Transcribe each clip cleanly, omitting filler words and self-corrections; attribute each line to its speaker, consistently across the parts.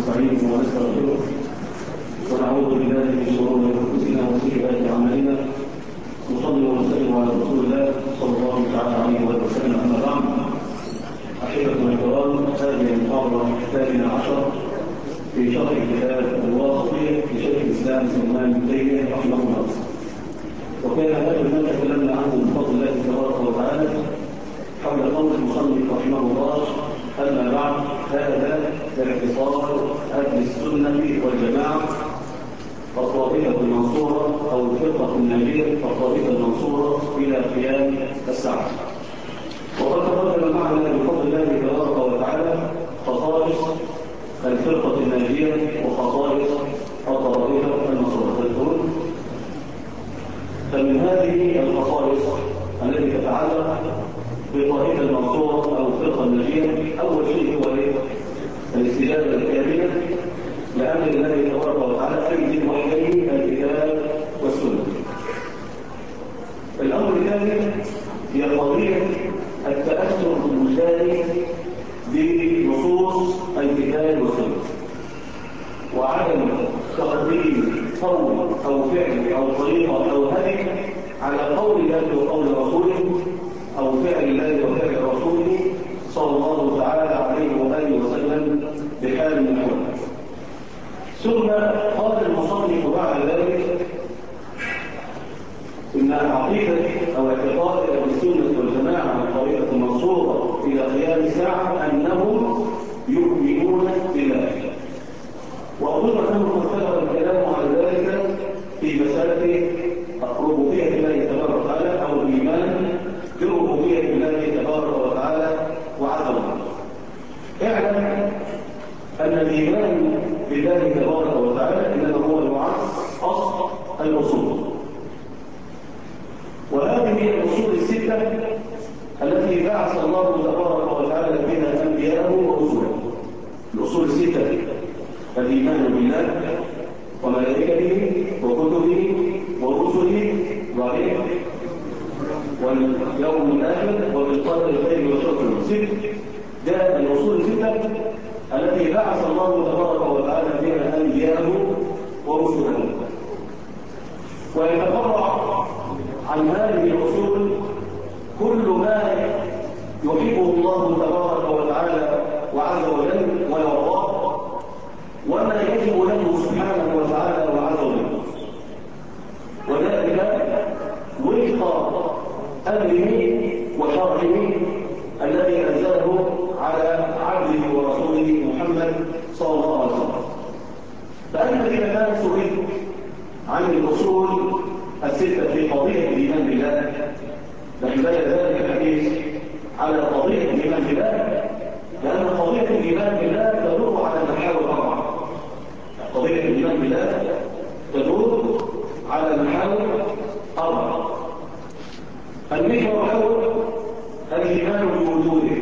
Speaker 1: ونستعينه ونستغفره ونعوذ بالله من شرور انفسنا وسيئات اعمالنا نصلي ونسلم على رسول الله صلى الله تعالى عليه وسلم. اما بعد، احبتنا الكرام، هذه المحاضره الثامنه عشر في شرح كتاب الواسطيه لشيخ الاسلام سلمان بن تيميه رحمه الله. وكان هذا ما تكلمنا عنه بفضل الله تبارك وتعالى حول قول المصنف رحمه الله: اما بعد، هذا اعتصار اهل السنه والجماعه الطائفه المنصوره او الفرقه الناجيه الطائفه المنصوره الى قيام الساعه. وقد تقدم معنا بفضل الله تبارك وتعالى خصائص الفرقه الناجيه وخصائص الطائفه المنصوره. فمن هذه الخصائص التي تتعلق بالطائفه المنصوره او الفرقه الناجيه، اول شيء هو الاستجابه الكامله لامر الله تبارك وتعالى في وحيه الكتاب والسنه. الامر الثاني هي قضيه التاثر المشارك بنصوص الكتاب والسنه، وعدم تقديم قول او فعل او طريقه او هدي على قول الله وقول رسوله او فعل الله وفعل رسوله صلى الله تعالى عليه واله وسلم بحال من الاحوال. ثم قال المصنف بعد ذلك ان عقيده او اعتقاد اهل السنه والجماعه الطريقه المنصوره الى قيام الساعه انهم يؤمنون بالله. واظن انه قد سبق الكلام على ذلك في مساله ربوبيه الله تبارك وتعالى او الايمان بربوبيه الله تبارك وتعالى وعظمته. اعلم ان الايمان بالله تبارك وتعالى انما هو يعد اصل الاصول، وهذه هي الاصول السته التي بعث الله تبارك وتعالى بها انبياءه ورسله. الاصول السته: الايمان بالله وملائكته وكتبه ورسله واليوم الاخر وبالقدر خير وشر. ده الاصول السته التي بعث الله تبارك وتعالى بها انبياءه ورسله. ويتفرع عن هذه الاصول كل ما يحبه الله تبارك وتعالى وعز وجل ويرضاه، وما يجب له سبحانه وتعالى وعز وجل، وذلك وفق امره وشرعه الذي انزله على عبده ورسوله محمد صلى الله عليه وسلم. فانت اذا كان سئلت عن الاصول السته في قضيه الايمان بالله، نحن ذلك الحديث على قضيه الايمان بالله، لان قضيه الايمان بالله تدور على محاور اربعه. قضيه الايمان بالله تدور على محاور اربعه. المحور الاول الايمان بوجوده،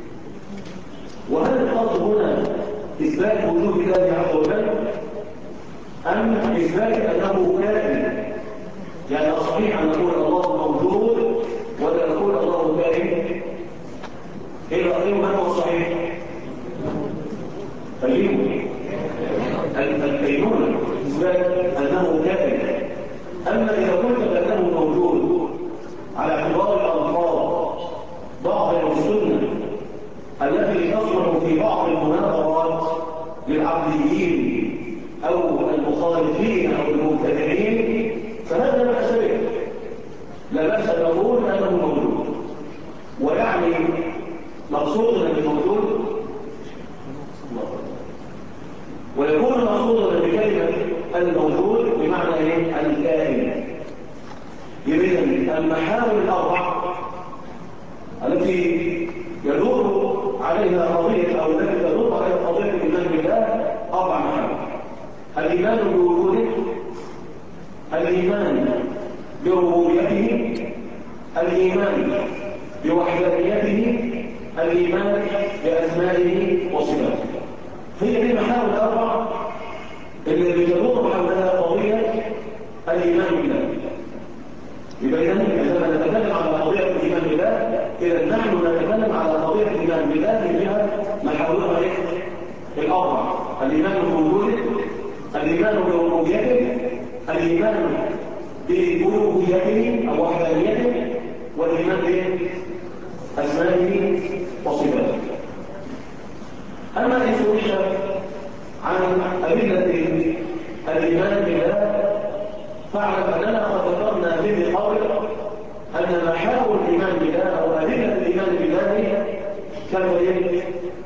Speaker 1: وهل القصد هنا اثبات وجود الله عز وجل ام اثبات انه كائن؟ يعني صحيح ان نقول الله موجود ولا نقول الله كائن؟ ايه رايكم؟ من هو الصحيح؟ الكينونه اثبات انه كائن. اما اذا قلت بانه موجود على اعتبار الالفاظ بعض السنه التي تصلح في بعض المناظرات للعقليين او المخالفين او المبتدعين، فهذا لا باس به، لا باس ان نقول انه موجود. ويعني مقصودنا بالموجود ويكون مقصودنا بكلمه الموجود بمعنى ايه؟ الكائن. اذا المحاور الاربعه التي يدور عليها قضيه او التي تدور عليها قضيه الايمان بالله اربع محاور: الايمان بوجوده، الايمان بربوبيته، الايمان بوحدانيته، الايمان باسمائه وصفاته. هي دي المحاور الاربعه التي تدور حولها قضيه الايمان بالله. يبقى اذا عندما نتكلم على قضيه الايمان بالله، اذا نحن نتكلم على قضيه الايمان بالله من جهه محاورها الاربعه: الايمان الإيمان بربوبيته، الإيمان بألوهيته أو وحدانيته، والإيمان بأسمائه وصفاته. أما إن سئلت عن أدلة الإيمان بالله فاعلم أننا قد ذكرنا في قول أن محاور الإيمان بالله أو أدلة الإيمان بالله كالبيان.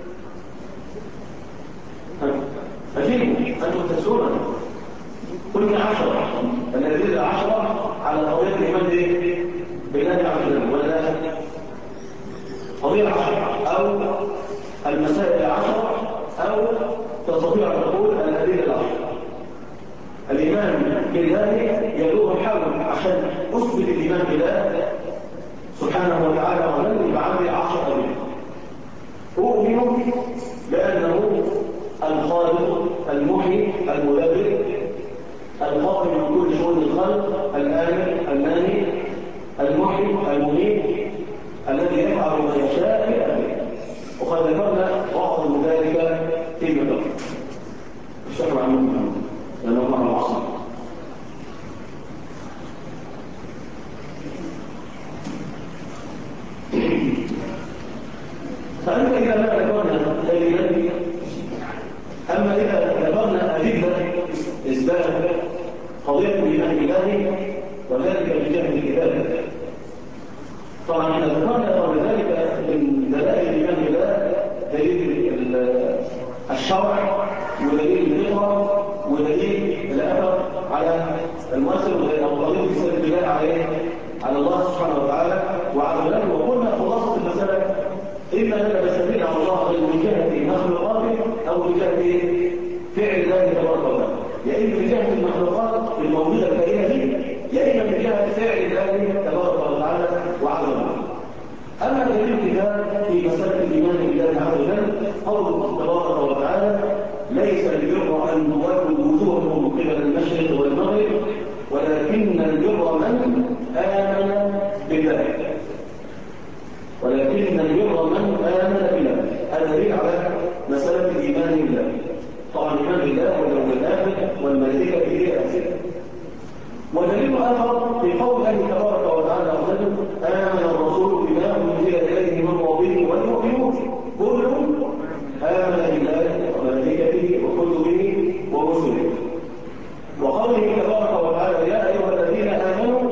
Speaker 1: أجيبوا أنتم تسألون كل 10 الأدلة 10 على قضية الإيمان بالله عز وجل، ولا قضية 10 أو المسائل 10 أو تستطيع أن تقول الأدلة 10. الإيمان بالله يدور حول عشان أثبت الإيمان بالله سبحانه وتعالى ومن يبقى عندي 10 أدلة. أؤمن بأنه الخالق المحيي المدبر القائم بكل شؤون الخلق الآمر المانع المحيي المميت الذي يفعل ما يشاء في أمره. وقد ذكرنا بعض من ذلك فيما ذكر الشيخ عنه لأنه مع العصر. فأنت إذا ما ذكرنا دليلا، أما إذا ذكرنا أدلة إثبات قضية الإيمان بالله وذلك بجهة الكتاب. طبعا إذا ذكرنا قبل ذلك من دلائل الإيمان بالله دليل الشرع ودليل الفطرة ودليل الأثر على المؤثر أو قضية الإسلام بالله على الله سبحانه وتعالى وعلى ولاده. وقلنا خلاصة المسألة إما أننا نستدل على الله من جهة مخلوقاته أو من جهة فعل الله تبارك وتعالى، يا إما من جهة المخلوقات الموجودة الكائنة دي، يا إما من جهة فعل الله تبارك وتعالى وعز وجل. أما دليل الكتاب في مسألة الإيمان بالله عز وجل قوله تبارك وتعالى: ليس البر أن تولوا وجوهكم قبل المشرق والمغرب ولكن البر من آمن بالله. ولكن البر من آمن بالله. هذا دليل على مسألة الإيمان بالله. طبعا الإيمان بالله واليوم الآخر والملائكة إلى آخره. ودليل آخر في قول الله تبارك وتعالى: آمن الرسول بما أنزل إليه من ربه والمؤمنون كل آمن بالله وملائكته وكتبه ورسله. وقوله تبارك وتعالى: يا أيها الذين آمنوا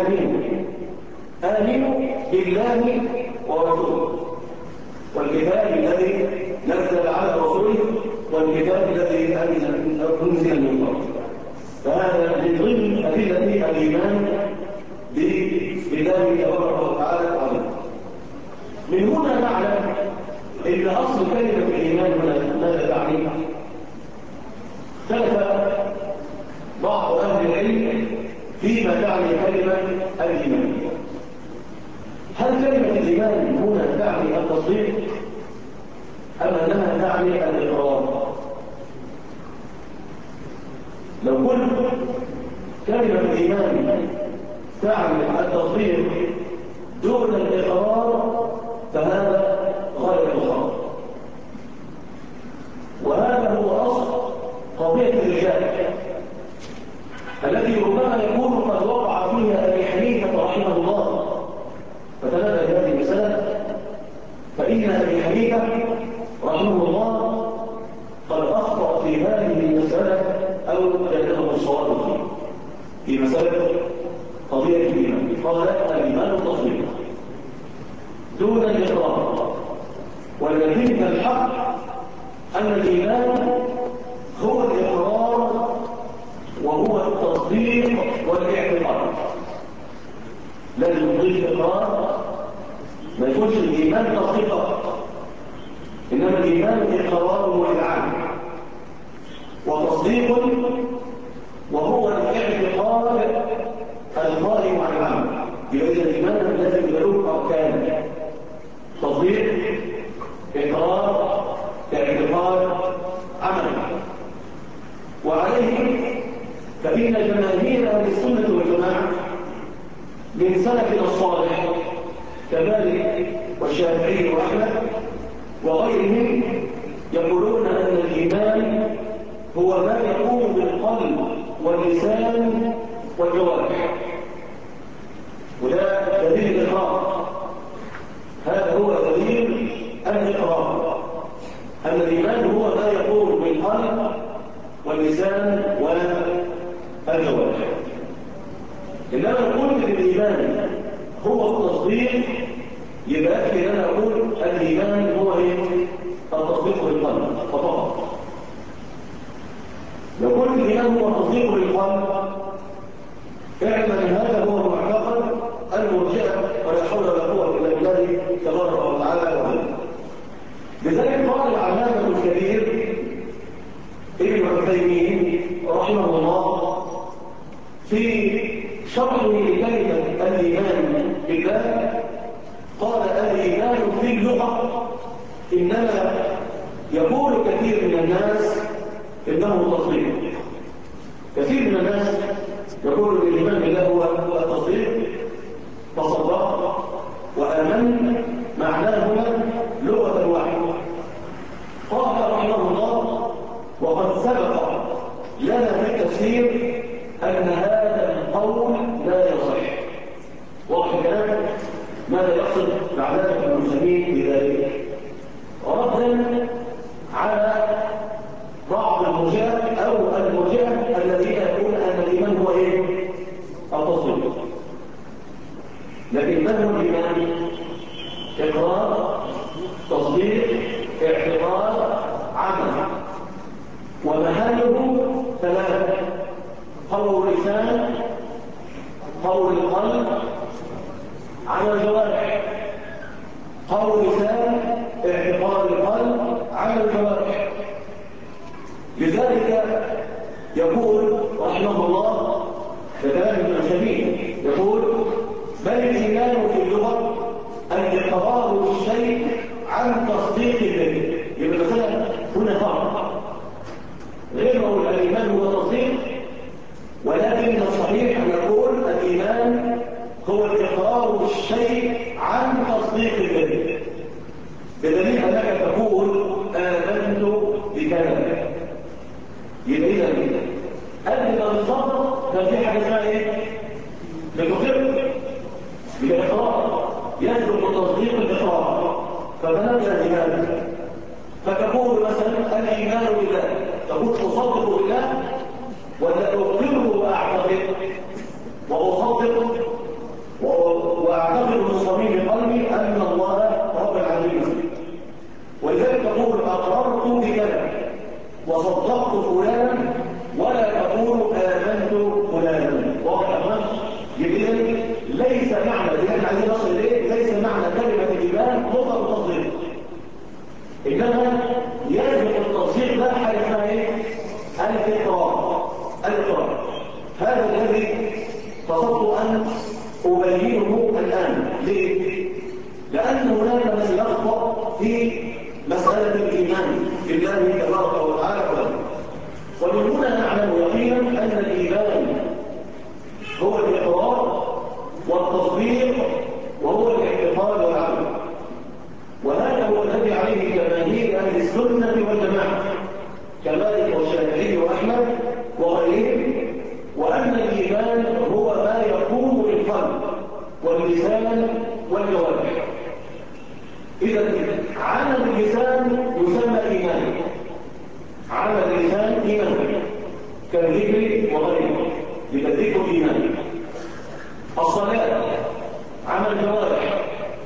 Speaker 1: آمنوا بالله ورسوله والكتاب الذي نزل على رسوله والكتاب الذي أنزل من قبل. فهذا من ضمن أدلة الإيمان بالله تبارك وتعالى عظيم. من هنا نعلم أن أصل كلمة الإيمان هنا ماذا تعني؟ اختلف بعض أهل العلم فيما تعني كلمة الإيمان. هل كلمة الإيمان هنا تعني التصديق أم أنها تعني الإقرار؟ لو قلت كلمة الإيمان تعني التصديق دون الإقرار فهذا غاية الخطأ. وهذا هو أصل قضية الرجال التي ربما يكون قد وقع فيها أبي حنيفة رحمه الله. فتنبه هذه المسألة، فإن أبي حنيفة رحمه الله قد أخطأ في هذه المسألة أو جاءته الصواب في مسألة قضية الإيمان. قال: الإيمان التصديق دون الإقرار. ولكن الحق أن الإيمان هو الإقرار وهو التصديق والاعتقاد. لازم نضيف إقرار، ما يكونش الإيمان تصديقا، إنما الإيمان إقرار وإذعان وتصديق وهو الاعتقاد القائم على العمل. يبقى الإيمان لازم له أركان: تصديق، إقرار، اعتقاد، عمل. وعليه فإن جماهير أهل السنة والجماعة من سلفنا الصالح كمالك والشافعي وأحمد وغيرهم يقولون أن الإيمان هو ما يقوم بالقلب القلب واللسان والجوارح. وده دليل الإقرار. هذا هو دليل الإقرار أن الإيمان هو ما يقول بالقلب واللسان والجوارح. إنما نقول إن الإيمان هو التصديق، يبقى أكفي أن أنا أقول الإيمان هو التصديق بالقلب فقط. لو قلت الإيمان هو التصديق بالقلب اعلم أن هذا هو معتقد المرجئة، ولا حول ولا قوة إلا بالله تبارك وتعالى وعلا. لذلك قال العلامة الكبير ابن عثيمين رحمه الله في شرحه لكلمة الإيمان بالله، قال الإيمان في اللغة إنما يقول كثير من الناس إنه تصديق. كثير من الناس يقول الإيمان بالله هو التصديق، تصدق وآمن معناهما لغة واحدة. قال رحمه الله وقد سبق لنا في التفسير أن هذا القول لا يصح. واضح الكلام؟ ماذا يقصد العلامة المسلمين بذلك؟ ردا على بعض المرجئة أو المرجئة الذين يقولون أن الإيمان هو التصديق. لكن ما هو الإيمان؟ إقرار، تصديق، اعتقاد، عمل. ومحله ثلاثة: قول اللسان، قول القلب، عمل الجوارح. قول اللسان، اعتقاد القلب، عمل الجوارح. لذلك يقول رحمه الله كلام ابن عثيمين يقول: بل الإيمان في اللغة الإقرار بالشيء عن تصديق به. يبقى مثلا هنا فرق غير نقول الإيمان هو تصديق، ولكن الصحيح أن نقول الإيمان هو الإقرار بالشيء عن تصديق به، بدليل أنك تقول آمنت بكذا. يبقى إذا قبل ما تصدق كان في حاجة اسمها بتقر بالإقرار، يسلك تصديق الإقرار. فبنبدأ بهذا، فتقول مثلا الإيمان بالله، تقول أصدق بالله ولا أقر وأعتقد وأصدق وأعتقد من صميم قلبي أن الله رب العالمين. ولذلك تقول أقررت بكذا وصدقت فلانا، ولا تقول آمنت فلانا. واضح يا اخوان؟ يبقى ليس معنى اللي احنا عايزين نصل اليه، ليس معنى كلمة الإيمان مطلق التصديق، إنما يجب التصديق ده حاجة اسمها الإقرار. الإقرار هذا الذي قصدت أن أبينه الآن. ليه؟ لأن هناك من يخطأ في مسألة الإيمان بالله تبارك وتعالى، ومن هنا نعلم يقينا أن الإيمان هو الإقرار والتصديق وهو الاعتقاد والعمل. وهذا هو الذي عليه جماهير أهل السنة والجماعة كمالك والشافعي وأحمد وغيرهم، وأن الإيمان هو ما يقوم بالقلب واللسان والجوارح. إذا عمل اللسان يسمى إيمان، عمل اللسان إيمان كالذكر وغيره، لتذكر إيمان. الصلاة عمل الجوارح.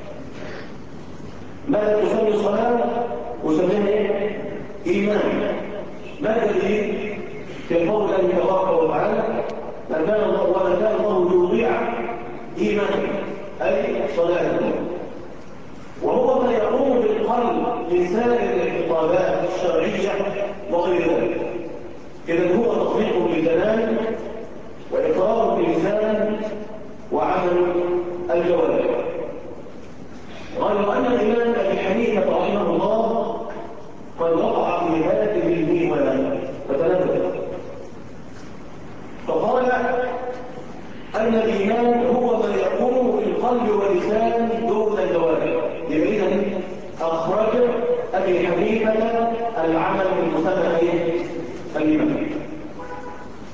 Speaker 1: ماذا تسمي الصلاة؟ وسميها إيمان. ماذا دليل؟ في قول الله تبارك وتعالى: ومن كان الله يضيع إيمانا، أي صلاة. وهو ما يقوم بالقلب من سائر الاعتقادات الشرعية وغير ذلك. إذا هو تصديق بالكلام وإقرار باللسان وعمل الجوارح. غير أن الإمام أبي حنيفة رحمه الله قد وقع في هذه الميوان فتنبه، فقال أن الإيمان هو ما يقوم بالقلب واللسان دون الجوارح. إذن أخرج أبي حنيفة العمل المسمى الإيمان.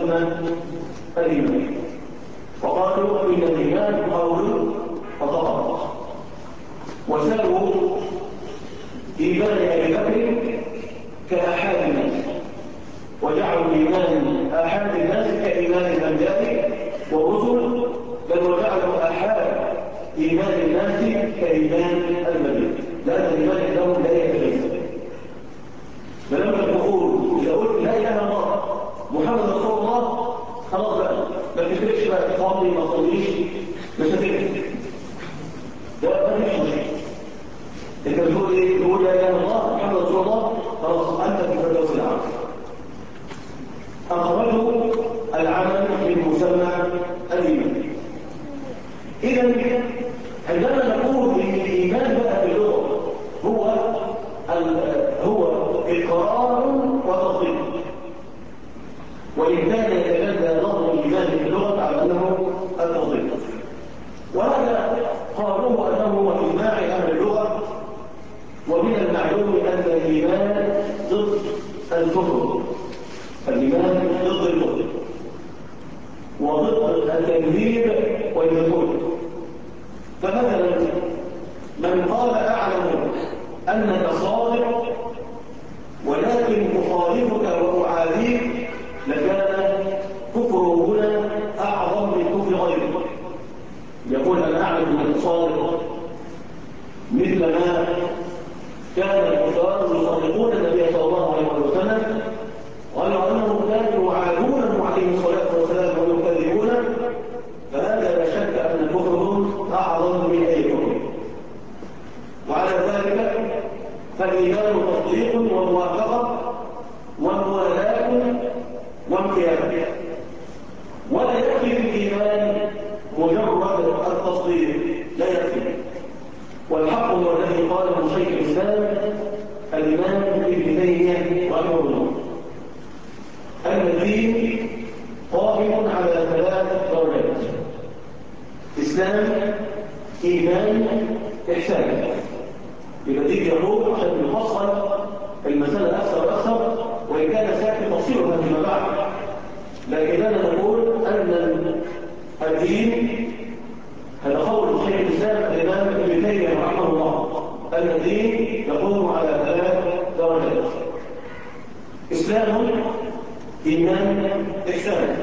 Speaker 1: يسمى الإيمان. وقالوا إن الإيمان قول فقط، وسلوا إيمان أبي بكر كأحد الناس، وجعلوا إيمان أحد الناس كإيمان الأنبياء والرسل، بل وجعلوا أحد إيمان الناس كإيمان الملك، لأن الإيمان عندهم لا يتجزأ. فلما تقول إذا قلت لا إله إلا الله محمد رسول الله، خلاص بقى ما تفرقش بقى تصلي ما تصليش، مش هتفرق، ده ما فيش مشكلة. انت بتقول ايه؟ تقول لا اله الا الله محمد رسول الله، خلاص انت في الفردوس الاعلى. اخرجوا العمل من مسمى الايمان. اذا عندما نقول ان الايمان بقى في اللغه هو اقرار وتصديق، وان كان يتجلى لفظ الايمان في اللغه على انه التصديق، وهذا قالوه انه هو اجماع اهل اللغه. ومن المعلوم أن الإيمان ضد الكفر، الإيمان ضد الكفر وضد التكذيب والجحود. فمثلا من قال أعلم أنك صادق ولكن أخالفك وأعاديك، لكان كفره هنا أعظم من كفر غيره. يقول أنا أعلم أنك صادق، مثل ما كان الكفار يصدقون النبي صلى الله عليه وسلم، غير انهم كانوا يعادونه عليه الصلاه والسلام ويكذبونه، فهذا لا شك ان كفرهم اعظم من اي كفر. وعلى ذلك فالايمان تصديق وموافقه وموالاه وانقياد، ولا يكفي الايمان مجرد التصديق، لا يكفي. والحق هو الذي قاله شيخ الإسلام الإمام ابن تيمية رحمه الله، أن الدين قائم على 3 درجات: إسلام، إيمان، إحسان. يبقى دي يقول عشان نفصل المسألة أكثر وأكثر، وإن كان سيأتي تفصيلها فيما بعد، لكننا نقول أن الدين، هذا قول شيخ الإسلام الإمام ابن تيمية رحمه الله، أن الدين يقوم على 3 درجات: إسلام، إيمان، إحسان.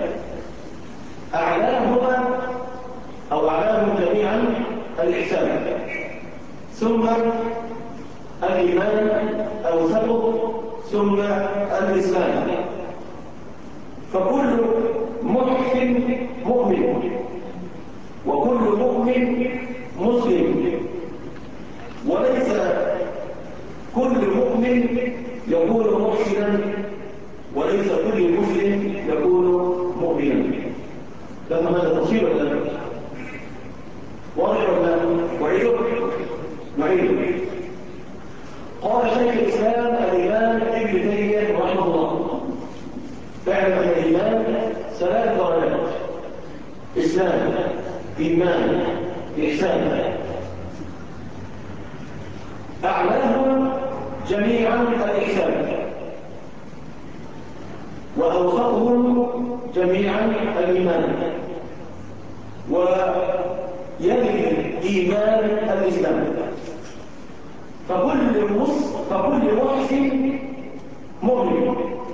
Speaker 1: أعلاهما أو أعلاهم جميعا الإحسان، ثم الإيمان أوسطه، ثم الإسلام. فكل محسن مؤمن، وكل مؤمن مسلم، وليس كل مؤمن يكون محسنا، وليس كل مسلم يكون مؤمنا. لما هذا تفصيل ولا لا؟ واضح ولا نعيده؟ قال شيخ الاسلام الامام ابن تيميه رحمه الله: فاعلم ان الايمان 3 درجات: اسلام، إيمان، إحسان. أعلاهم جميعا الإحسان، وأوسطهم جميعا الإيمان، ويلي الإيمان الإسلام. فكل محسن مؤمن،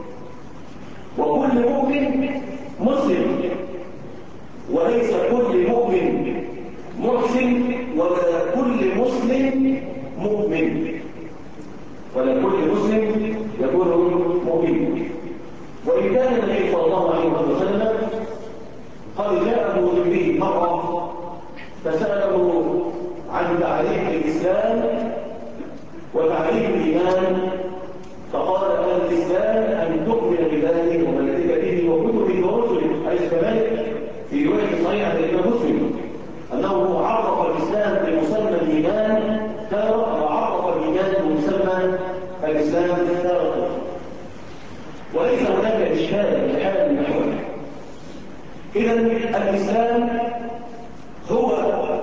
Speaker 1: وكل مؤمن مسلم، وليس كل مؤمن محسن، ولا كل مسلم مؤمن، ولا كل مسلم يكون مؤمن. وإن كان النبي صلى الله عليه وسلم قد جاءه جبريل مرة فسأله عن تعريف الإسلام وتعريف الإيمان، فقال الإسلام أن تؤمن بالله وملائكته وكتبه ورسله، أي كذلك في رواية صحيحة الإمام مسلم أنه عرف الإسلام بمسمى الإيمان تارة، وعرف الإيمان بمسمى الإسلام تارة. وليس هناك إشكال في حال النحو. إذا الإسلام هو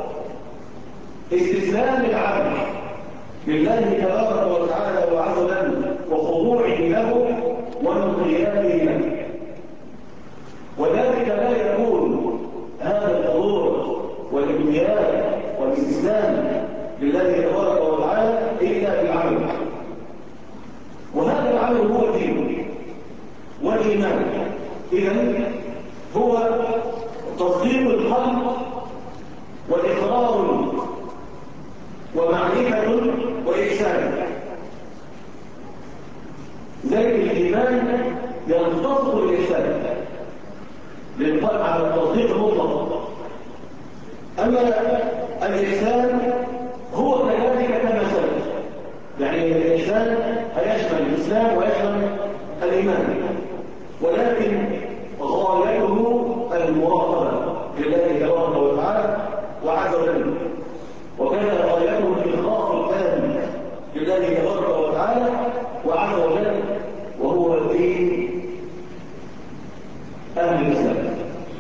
Speaker 1: استسلام العبد لله تبارك وتعالى وعز وجل، وخضوعه له وانقياده له. إذن هو تصديق القلب وإقرار ومعرفة وإحسان. ذلك الإيمان ينطبق الإحسان للقلب على التصديق المطلق. أما الإحسان هو كذلك كما سبق، يعني الإحسان هيشمل الإسلام ويشمل الإيمان، ولكن غايته المراقبة لله تبارك وتعالى وعز وجل، وكان غايته الإخلاص التام لله تبارك وتعالى وعز وجل، وهو دين أهل الإسلام.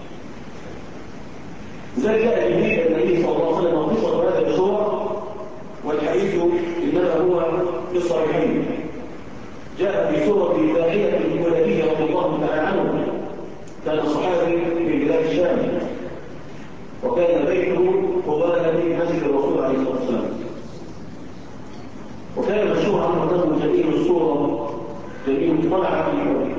Speaker 1: زي جاء به النبي صلى الله عليه وسلم قصة هذا الشروع، والحديث إنما هو في الصحيحين. جاء في سورة داعية الكلابية رضي الله تعالى عنه، كان صحابي في بلاد الشام، وكان بيته قبالة مسجد الرسول عليه الصلاة والسلام، وكان مشهورا أنه جميل الصورة جميل طلع في وجهه.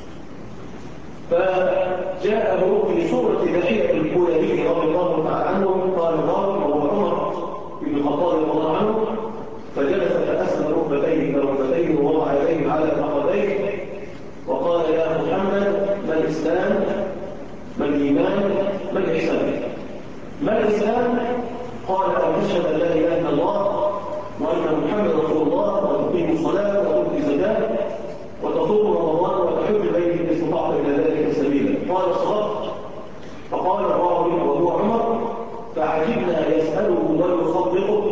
Speaker 1: فجاءه في سورة داعية الكلابية رضي الله تعالى عنه قال الراوي وهو عمر بن الخطاب رضي الله عنه، فجلس فأسند ركبتيه ووضع يديه على فخذيه وقال يا محمد ما الإسلام ما الإيمان ما الإحسان؟ ما الإسلام؟ قال أن تشهد أن لا إله إلا الله وأن محمد رسول الله وتقيم الصلاة وتؤتي الزكاة وتصوم رمضان وتحج البيت إن استطعت إلى ذلك سبيلا. قال صدقت. فقال الراوي وهو عمر فعجبنا يسأله ويصدقه،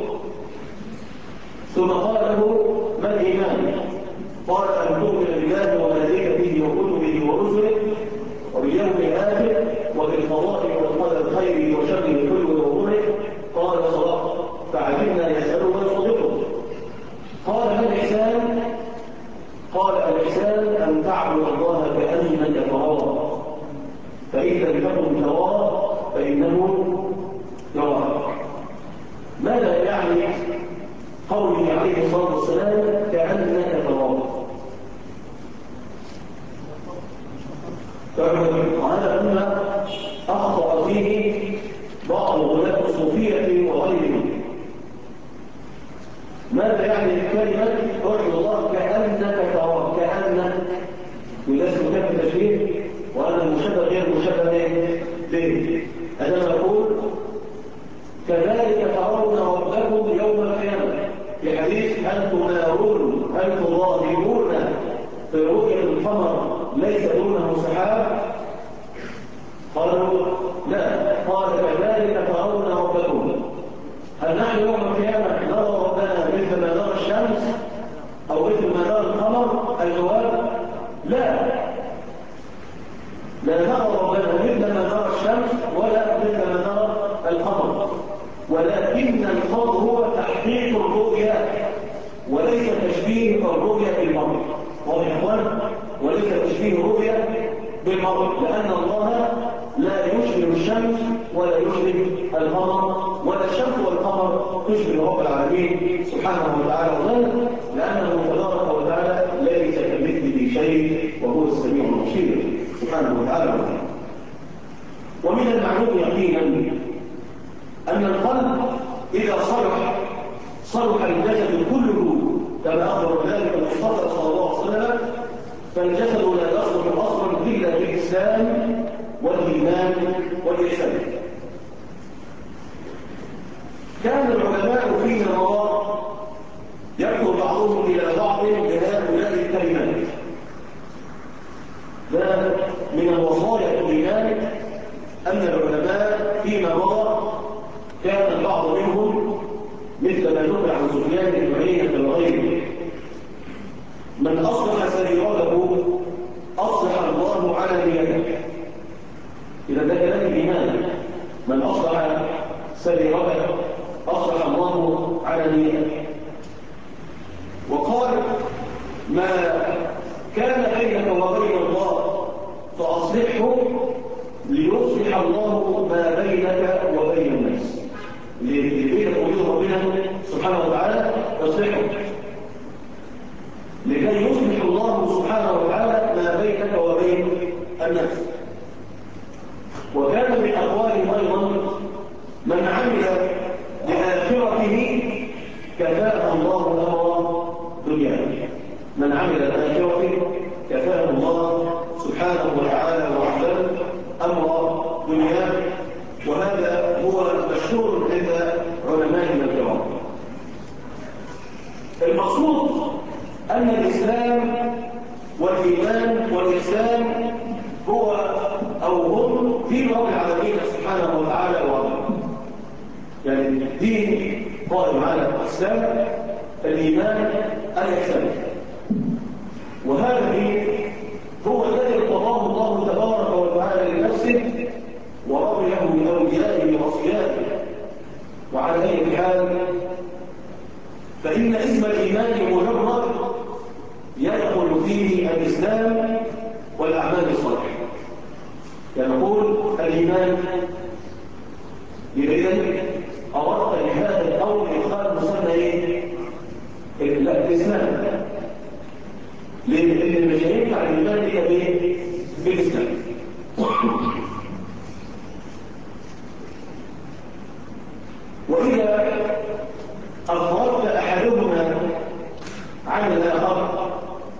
Speaker 1: ثم قال له ما الإيمان؟ قال أن تؤمن بالله وملائكته وكتبه ورسله وباليوم الآخر وبالقضاء والقدر خيره وشره كله وغره. قال صدقت. فعجبنا يسأله ويصدقه. قال ما الإحسان؟ قال الإحسان أن تعبد الله كأنك تراه، فإن لم تكن تراه فإنه يراك. ماذا يعني قوله عليه الصلاة والسلام كأنك تراه؟ وهذا مما أخطأ فيه بعض غلاة الصوفية وغيرهم. ماذا يعني كلمة تعبد الله كأنك تراه؟ كأن يلازم كلمة التشبيه، وأن المشبه غير مشبه به. عندما يقول كذلك ترون ربكم يوم القيامة، في حديث هل تنارون هل تظاهرون في رؤية القمر ليس دونه سحاب؟ قالوا لا. قال كذلك ترون ربكم. هل نحن يوم القيامة نرى ربنا مثل ما نرى الشمس أو مثل ما نرى القمر؟ الجواب لا، لا نرى ربنا مثل ما نرى الشمس ولا مثل ما نرى القمر، ولكن الفضل هو تحقيق الرؤيا وليس تشبيه الرؤيا بالمرء. واضح يا اخوان؟ وليس تشبيه الرؤيا بالمرء، لأن الله لا يشبه الشمس ولا يشبه القمر، ولا الشمس والقمر تشبه رب العالمين سبحانه وتعالى، لأنه تبارك وتعالى ليس كمثله شيء وهو السميع البصير سبحانه وتعالى. ومن المعلوم يقينا أن القلب إذا صلح الجسد كله كما أخبر ذلك المصطفى صلى الله عليه وسلم، فالجسد لا يصلح أصلا إلا بالإسلام والإيمان والإحسان. كان العلماء فيما مضى يكتب بعضهم إلى بعض بهؤلاء الكلمات. ده من الوصايا الإيمان أن العلماء فيما مضى كان البعض منهم مثل ما نقل عن سفيان بن عيينة وغيره من أصلح سريرته أصلح الله على نيته. إذا ده كلام الإيمان، من أصلح سريرته أصلح الله على نيته. وقال ما كان بينك وبين الله فأصلحه ليصلح الله ما بينك وبين الناس. اللي بينك وبين ربنا سبحانه وتعالى يصلحه، لكي يصلح الله سبحانه وتعالى ما بينك وبين الناس. وكان من أقوالهم أيضا: من عمل لآخرته كفاه الله أمر دنياه. من عمل لآخرته كفاه الله سبحانه وتعالى وعلا أمر دنياه. وهذا هو مشهور عند علمائنا الكرام. المقصود أن الإسلام والإيمان والإحسان هو أو هم دين رب العالمين سبحانه وتعالى وعلا. يعني الدين قائم على الإسلام، الإيمان، الإحسان. وهذا الدين هو الذي ارتضاه الله تبارك وتعالى لنفسه ورضيه من أوليائه وأصفيائه. وعلى أي حال فإن اسم الإيمان مجرد يدخل فيه الإسلام والأعمال الصالحة. يعني نقول الإيمان، إذن أردت لهذا الأول إدخال مسمى إيه؟ الإسلام. لأن مش هينفع الإيمان هي بالإسلام. وإذا أخرجت أحدهما عن الآخر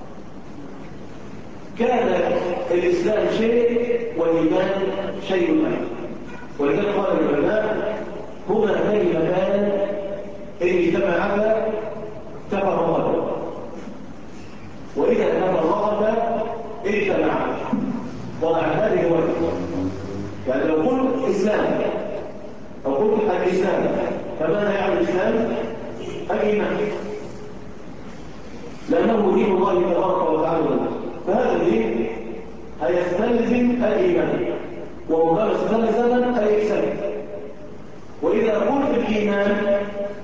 Speaker 1: كان الإسلام شيء والإيمان شيء آخر. ولذلك قال العلماء: هما كلمتان إن اجتمعتا تفرقتا، وإذا تفرقتا اجتمعتا. وضع هذه الوجه. يعني لو قلت إسلام أو قلت الإسلام، فماذا يعني الإسلام؟ الإيمان، لأنه دين الله تبارك وتعالى. فهذا الدين هيستلزم الإيمان، ومقام استلزم الإحسان. وإذا قلت الإيمان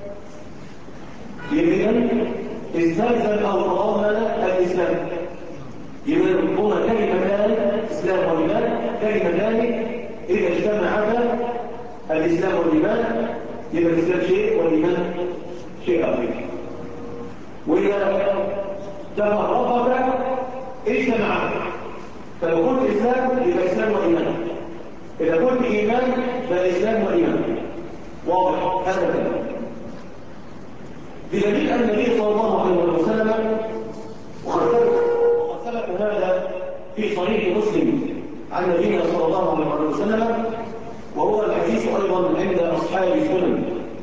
Speaker 1: إذن استلزم أو تضمن الإسلام. إذن هما كلمتان، إسلام وإيمان، كلمتان إذا اجتمعتا الإسلام والإيمان يبقى الإسلام شيء والإيمان شيء آخر. وإذا تفرقتا اجتمعتا. فلو قلت إسلام يبقى إسلام وإيمان، إذا قلت إيمان فإسلام وإيمان. واضح هذا الكلام. بدليل أن النبي صلى الله عليه وسلم وقد ثبت هذا في صحيح مسلم عن نبينا صلى الله عليه وسلم، وهو الحديث أيضا عند أصحاب السنن،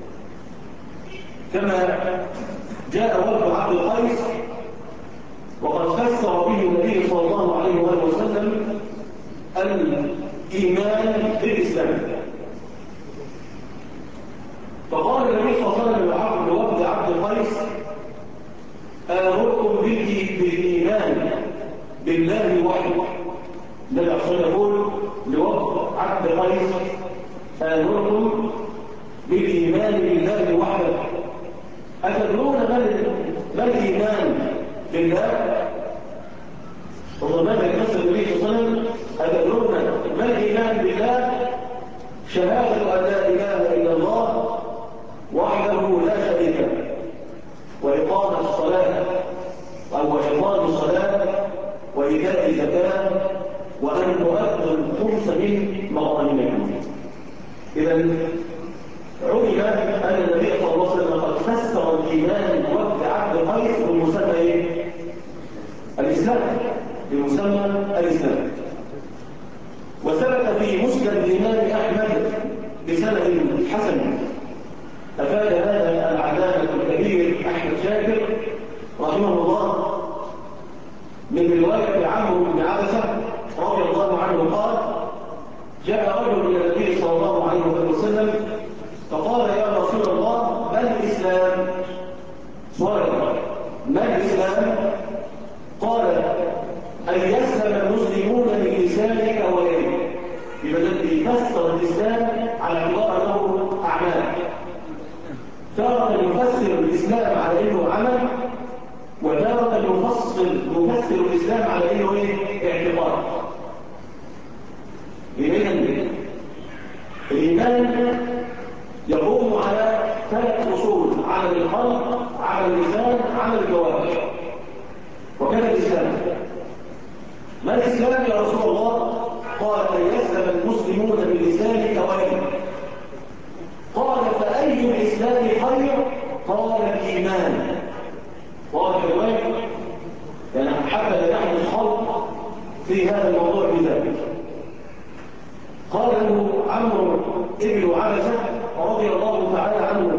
Speaker 1: كما جاء وفد عبد القيس وقد فسر به النبي صلى الله عليه وسلم الإيمان بالإسلام. فقال النبي صلى الله عليه وسلم لوفد عبد القيس: آمركم بالإيمان بالله وحده. النبي صلى الله عليه وسلم يقول لوفد عبد القيس: آمركم بالإيمان بالله وحده. أتدرون ما الإيمان بالله؟ وماذا يقصد النبي صلى الله عليه وسلم: أتدرون ما الإيمان بالله؟ شهادة أن لا إله إلا الله وحده لا شريك له، وإقام الصلاة أو إقام الصلاة، وإيتاء الزكاة، وأن تؤدوا الخمس من مغانمكم. إذا علم أن النبي صلى الله عليه وسلم قد فسر الإيمان وفد عبد القيس بمسمى إيه؟ الإسلام، بمسمى الإسلام. وثبت في مسند الإمام أحمد بسند حسن. أفاد هذا العلامة الكبير أحمد شاكر رحمه الله من رواية عمرو بن عبسة رضي الله عنه قال: جاء رجل إلى النبي صلى الله عليه وسلم فقال: يا رسول الله، ما الإسلام؟ سؤال: ما الإسلام؟ قال: أن يسلم المسلمون من لسانك ويدك. يبقى الذي يفسر الإسلام على اعتبار أنه أعمال. تارة يفسر الإسلام على أنه عمل، وتارة يفسر الإسلام على أنه اعتقاد. إذن الإيمان يقوم على 3 أصول: عمل القلب، عمل اللسان، عمل الجوارح. وكان الإسلام. ما الإسلام يا رسول الله؟ لن يسلم المسلمون بلسانك ويدك. قال فأي الإسلام خير؟ قال الإيمان. واضح الرواية؟ يعني حتى لا يحدث خلط في هذا الموضوع بذلك. قال له عمرو بن عبسة رضي الله تعالى عنه،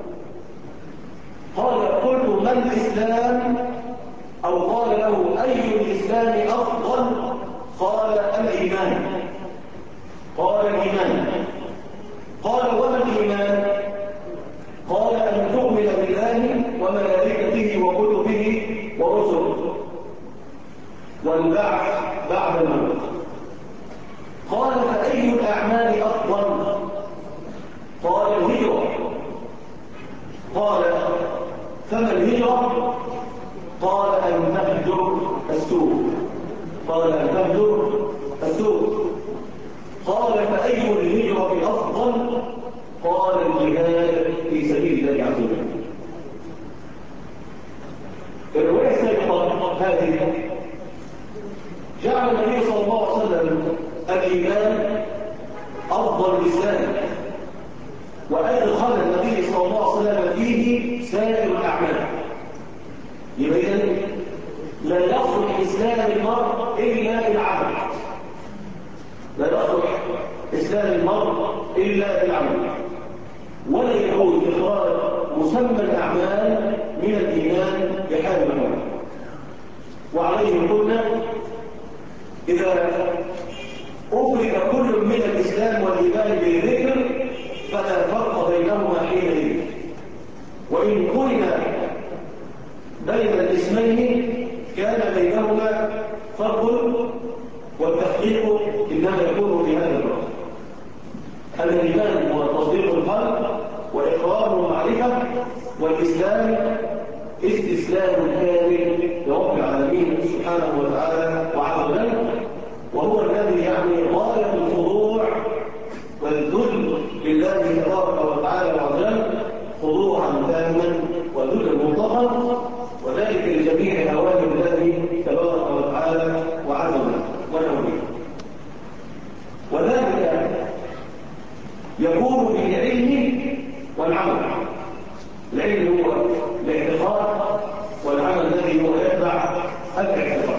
Speaker 1: قال قلت ما الإسلام؟ أو قال له أي الإسلام أفضل؟ قال الإيمان. قال الإيمان. قال وما الإيمان؟ قال أن تؤمن بالله وملائكته وكتبه ورسله والبعث بعد الموت. قال فأي الأعمال أفضل؟ قال الهجرة. قال فما الهجرة؟ قال أن تهجر السوء. قال أن تهجر السوء. قال فأي الهجرة أفضل؟ قال الجهاد في سبيل الله عز وجل. الرواية السابقة هذه جعل النبي صلى الله عليه وسلم الإيمان أفضل الإسلام، وأدخل النبي صلى الله عليه وسلم فيه سائر الأعمال. يبقى لا يصلح إسلام المرء إلا بالعمل. لا يصلح إسلام المرء إلا بالعمل، ولا يجوز إخراج مسمى الأعمال من الإيمان بحال من هو. وعليه قلنا إذا أخرج كل من الإسلام والإيمان بالذكر فلا فرق بينهما حينئذ. وإن قرن بين الاسمين كان بينهما فرق، والتحقيق إنما يكون في هذا الوقت. الإيمان هو تصديق القلب وإقرار ومعرفة، والإسلام استسلام كامل لرب العالمين سبحانه وتعالى وعز وجل، وهو الذي يعني غاية الخضوع والذل لله تبارك وتعالى وعز وجل خضوعا تاما وذلا مطلقا، وذلك لجميع اوامر الله تبارك وتعالى وعز وجل ونوره. وذلك يكون بالعلم والعمل. العلم هو الاعتقاد، والعمل الذي هو يتبع الاعتقاد.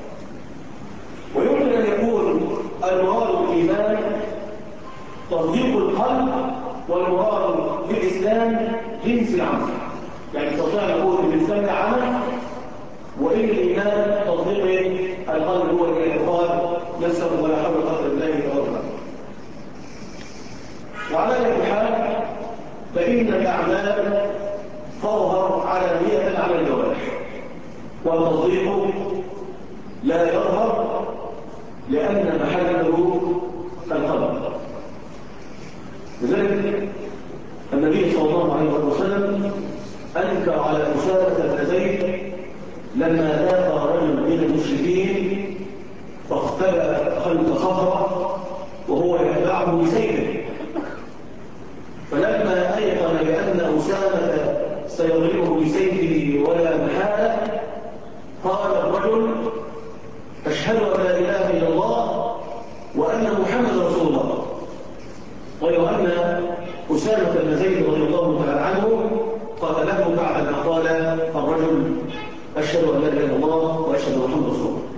Speaker 1: ويمكن ان يكون المراد بالايمان تصديق القلب، والمراد بالاسلام جنس العمل. يعني تستطيع ان يكون بالاسلام عمل، وان الايمان تصديق القلب هو الاعتقاد نسأل ولا حول قدر الله تبارك. وعلى اي حال فان الاعمال تظهر علانية على الجوارح، والتصديق لا يظهر لأن محله القلب. لذلك النبي صلى الله عليه وسلم أنكر على أسامة بن زيد لما لاقى رجل من المشركين فاختبأ خلف صخرة وهو يتبعه بسيفه، فلما أيقن بأن أسامة سيضربه بسيفه ولا محالة قال الرجل أشهد أن لا إله إلا الله وأن محمد رسول الله. غير أن أسامة بن زيد رضي الله تعالى عنه قتله بعد ما قال الرجل أشهد أن لا إله إلا الله وأشهد أن محمد رسول الله.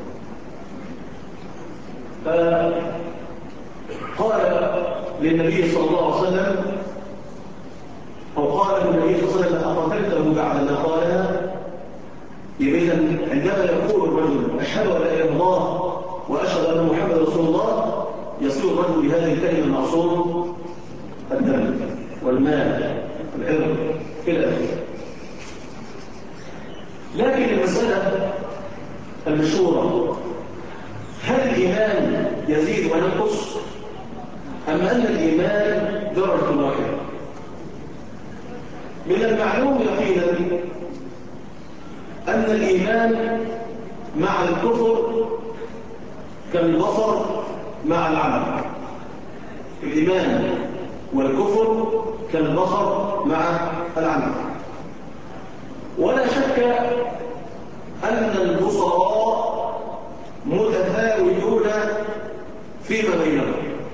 Speaker 1: فقال للنبي صلى الله عليه وسلم، أو قال النبي صلى الله عليه وسلم أقتلته بعد ما قالها؟ إذا عندما يقول الرجل أشهد أن لا إله إلا الله وأشهد أن محمد رسول الله يصير الرجل بهذه الكلمة المعصوم الدم والمال والعرض إلى آخره. لكن المسألة المشهورة هل الإيمان يزيد وينقص أم أن الإيمان درجة واحدة؟ من المعلوم يقينا أن الإيمان مع الكفر كالبصر مع العمى. الإيمان والكفر كالبصر مع العمى. ولا شك أن البصراء متفاوتون فيما بينهم.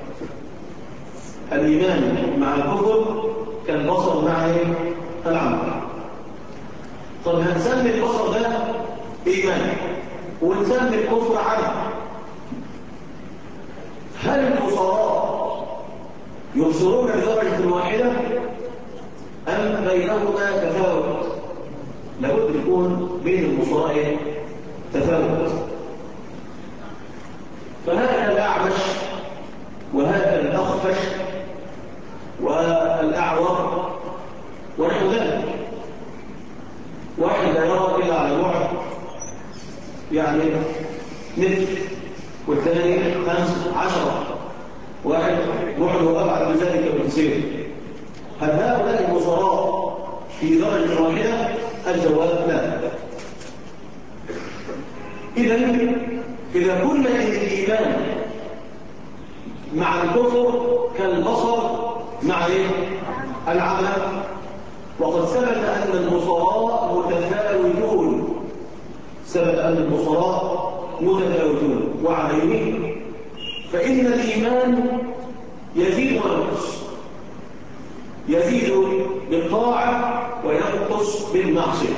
Speaker 1: الإيمان مع الكفر كالبصر مع العمى. طب هنسمي البصر ده إيمان ونسمي الكفر عمى. هل البصراء يبصرون بدرجة واحدة أم بينهما تفاوت؟ لابد يكون بين البصراء تفاوت. فهذا الأعمش وهذا الأخفش والأعور ونحو ذلك، واحد لا يرى إلا على بعد يعني متر، والثاني 15، واحد بعده أبعد من ذلك بكثير. هل هؤلاء البصراء في درجة واحدة؟ الجواب لا. إذا كنا الإيمان مع الكفر كالبصر مع العمى، وقد ثبت أن البصراء متفاوتون، ثبت أن البصراء متفاوتون، وعليه فإن الإيمان يزيد وينقص، يزيد بالطاعة وينقص بالمعصية.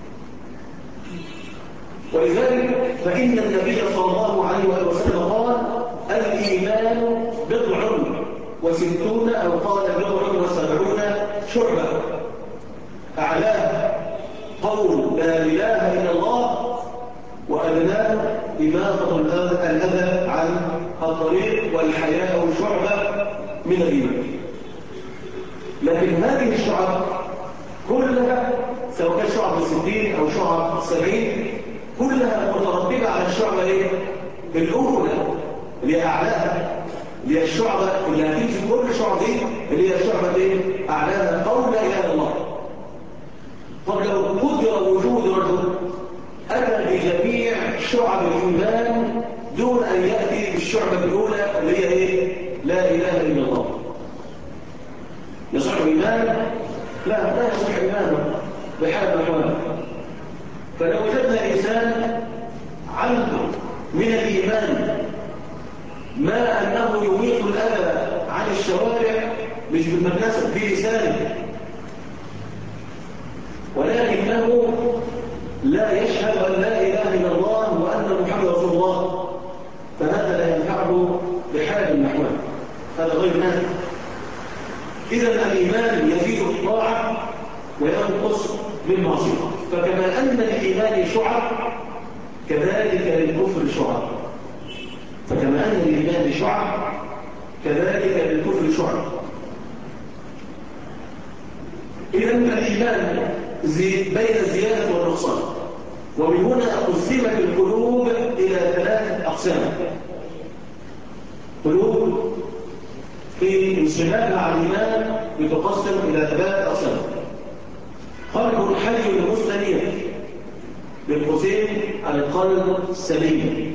Speaker 1: ولذلك فإن النبي صلى الله عليه وسلم قال الإيمان بضع وستون، أو قال بضع وسبعون شعبة، أعلاه قول لا إله إلا الله، وأدناه إماطة الأذى عن الطريق، والحياء شعبة من الإيمان. لكن هذه الشعب كلها سواء كانت شعب 60 أو شعب 70 كلها مترتبة على الشعبة الأولى اللي هي أعلاها، اللي هي الشعبة اللي هتمشي كل شعب دي اللي هي الشعبة أعلاها قول لا إله إلا الله. طب لو قدر وجود رجل أتى بجميع شعب الإيمان دون أن يأتي بالشعبة الأولى اللي هي لا إله إلا الله، يصح إيمان؟ لا يصح إيمانه بحال من الأحوال. فلو وجدنا إنسان عنده من الإيمان ما أنه يميط الأذى عن الشوارع، مش بالمكنسة في لسانه، ولكنه لا يشهد أن لا إله إلا الله وأن محمد رسول الله، فهذا لا ينفعه بحال من الأحوال، هذا غير نافع. إذا الإيمان يزيد بالطاعة وينقص بالمعصية. فكما أن الإيمان شعب كذلك للكفر شعب، فكما أن الإيمان شعب كذلك للكفر شعب. إذا الإيمان بين الزيادة والنقصان، ومن هنا قسمت القلوب إلى 3 أقسام. قلوب في انشغالها عن الإيمان بتقسم إلى 3 أقسام. قلب حي مستنير، بالقسم القلب السليم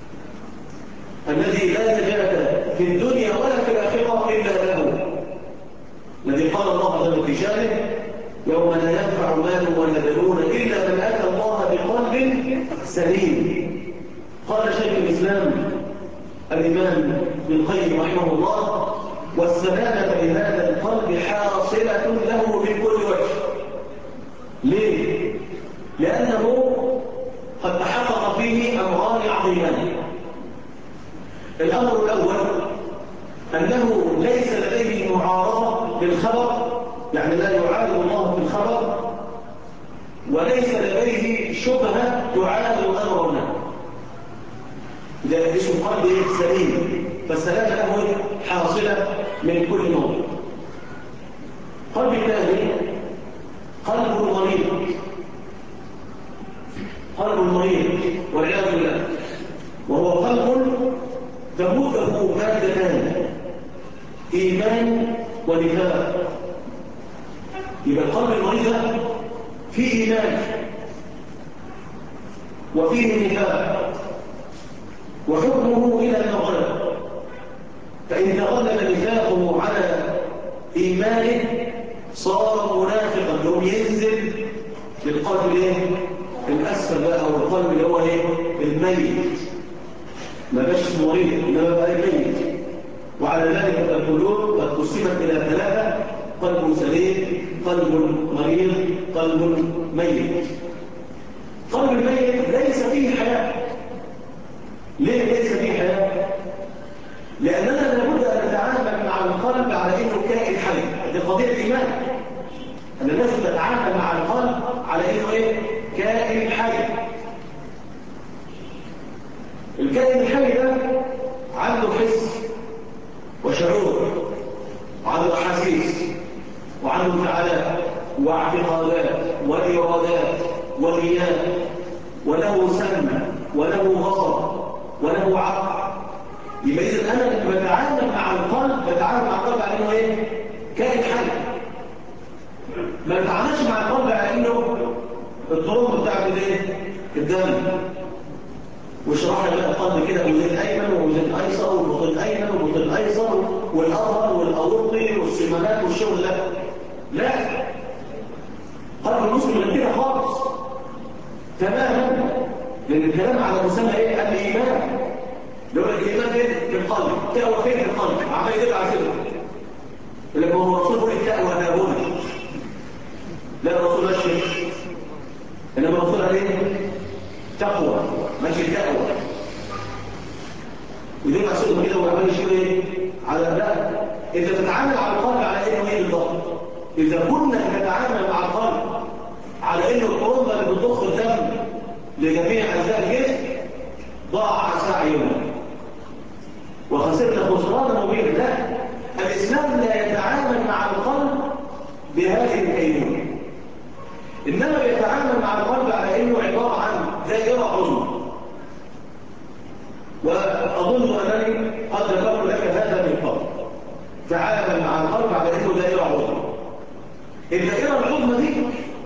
Speaker 1: الذي لا نجاة في الدنيا ولا في الآخرة إلا له، الذي قال الله عز وجل في شانه يوم لا ينفع مال ولا بنون إلا من أتى الله بقلب سليم. قال شيخ الإسلام الإمام ابن القيم رحمه الله والسلامة لهذا القلب حاصلة له من كل وجه. ليه؟ لأنه قد تحقق فيه أمران عظيمان. الأمر الأول أنه ليس لديه معارضة بالخبر، يعني لا يعارض الله بالخبر، وليس لديه شبهة تعارض أمر الله. ده اسم قلب سليم، فالسلامة له حاصلة من كل موضوع. قلب الثاني قلب المريض، قلب المريض والعياذ بالله، وهو قلب تموته مادتان، إيمان ونفاق. يبقى القلب المريض ده فيه إيمان وفيه نفاق، وحكمه إلى المغرب. فإن تغلب نفاقه على إيمانه صار منافقا، يوم ينزل بالقلب الأسفل بقى، أو القلب اللي هو الميت، ما بقاش اسمه مريض إنما بقى ميت. وعلى ذلك القلوب قد قسمت إلى ثلاثة: قلب سليم، قلب مريض، قلب ميت. قلب الميت ليس فيه حياة. ليه ليس فيه حياة؟ لأننا لابد أن نتعامل مع القلب على إنه كائن حي. دي قضية الإيمان، أن لازم نتعامل مع القلب على إنه إيه؟ كائن حي. الكائن الحي ده عنده حس وشعور، وعنده أحاسيس، وعنده انفعالات واعتقادات وإرادات ونيات، وله سمع وله بصر وله عقل. يبقى إذا أنا بتعامل مع القلب على إنه إيه؟ كائن حي. ما بتعاملش مع القلب على إنه الطرق بتاعت الإيه؟ الدم. وشرح لك القلب كده وزن أيمن ووزن أيسر وبطن أيمن وبطن أيسر والأظهر والأورطي والسمانات والشغل ده. لا، قلب المسلم غير كده خالص تماما. لأن الكلام على مسمى إيه؟ الإيمان. لو الإيمان فين؟ في القلب. تقوى فين؟ في القلب. عمال يدل على كده. لما هو الرسول يقول التقوى هنا. لا، الرسول ماشي، إنما الرسول قال إيه؟ تقوى، ماشي تقوى. ودي محسوبه كده وعمال يشير ايه على لا. اذا تتعامل على القلب على انه ايه بالضبط؟ اذا كنا نتعامل مع القلب على انه القربة اللي بتضخ الدم لجميع اجزاء الجسم، ضاع سعينا وخسرنا خسرانا مبينا. لا، الاسلام لا يتعامل مع القلب بهذه الكيفيه، انما يتعامل مع القلب على انه عباره عن دائره عظمى. واظن انني قد ذكرت لك هذا من قبل. تعامل مع القلب على انه دائره عظمى. الدائره العظمى دي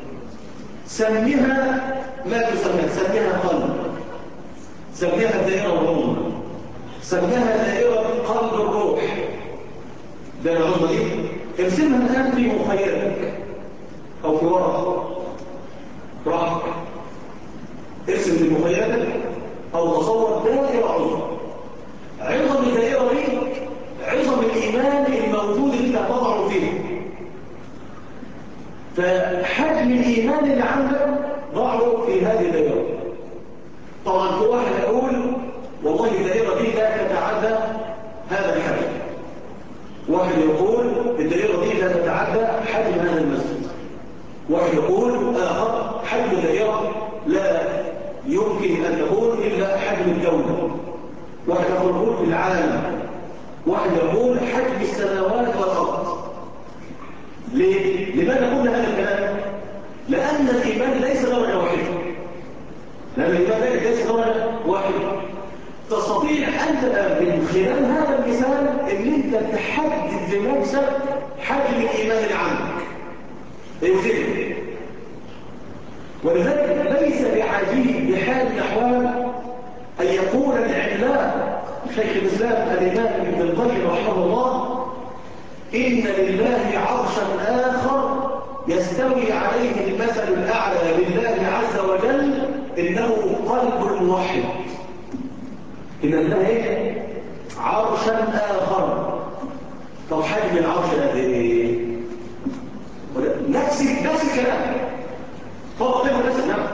Speaker 1: سميها ما تسميها، سميها قلب، سميها الدائره العظمى، سميها دائره قلب الروح. الدائره العظمى دي ارسمها الان في مخيلتك او في ورقك، ارسم في مخيلتك او تصور دائره عظمى. عظم الدائره دي عظم الايمان الموجود اللي انت هتضعه فيه. فحجم الايمان اللي عندك ضعه في هذه الدائره. طبعا في واحد يقول والله الدائره دي لا تتعدى هذا الحجم، واحد يقول الدائره دي لا تتعدى حجم هذا المسجد، واحد يقول آخر حجم الدائرة لا يمكن أن تكون إلا حجم الدولة، واحد يقول العالم، واحد يقول حجم السماوات والأرض. ليه؟ لماذا قلنا هذا الكلام؟ لأن الإيمان ليس درجة واحدة، لأن الإيمان ليس درجة واحدة. تستطيع أنت من خلال هذا المثال أن أنت تحدد لنفسك حجم الإيمان اللي عندك. يوزنه. ولذلك ليس بعجيب بحال الأحوال أن يقول العلام شيخ الإسلام الإمام ابن القيم رحمه الله إن لله عرشا آخر يستوي عليه المثل الأعلى لله عز وجل إنه قلب الموحد. إن لله إيه؟ عرشا آخر. طب حجم العرش قد إيه؟ نفس الكلام. طبق كده نفس الكلام.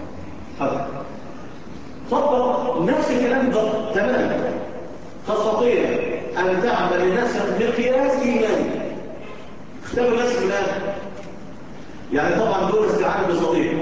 Speaker 1: طبق نفس الكلام ده تماما. تستطيع أن تعمل لنفسك مقياس إيماني. اختبر نفسك الآن. يعني طبعا دول استعانة بصديق.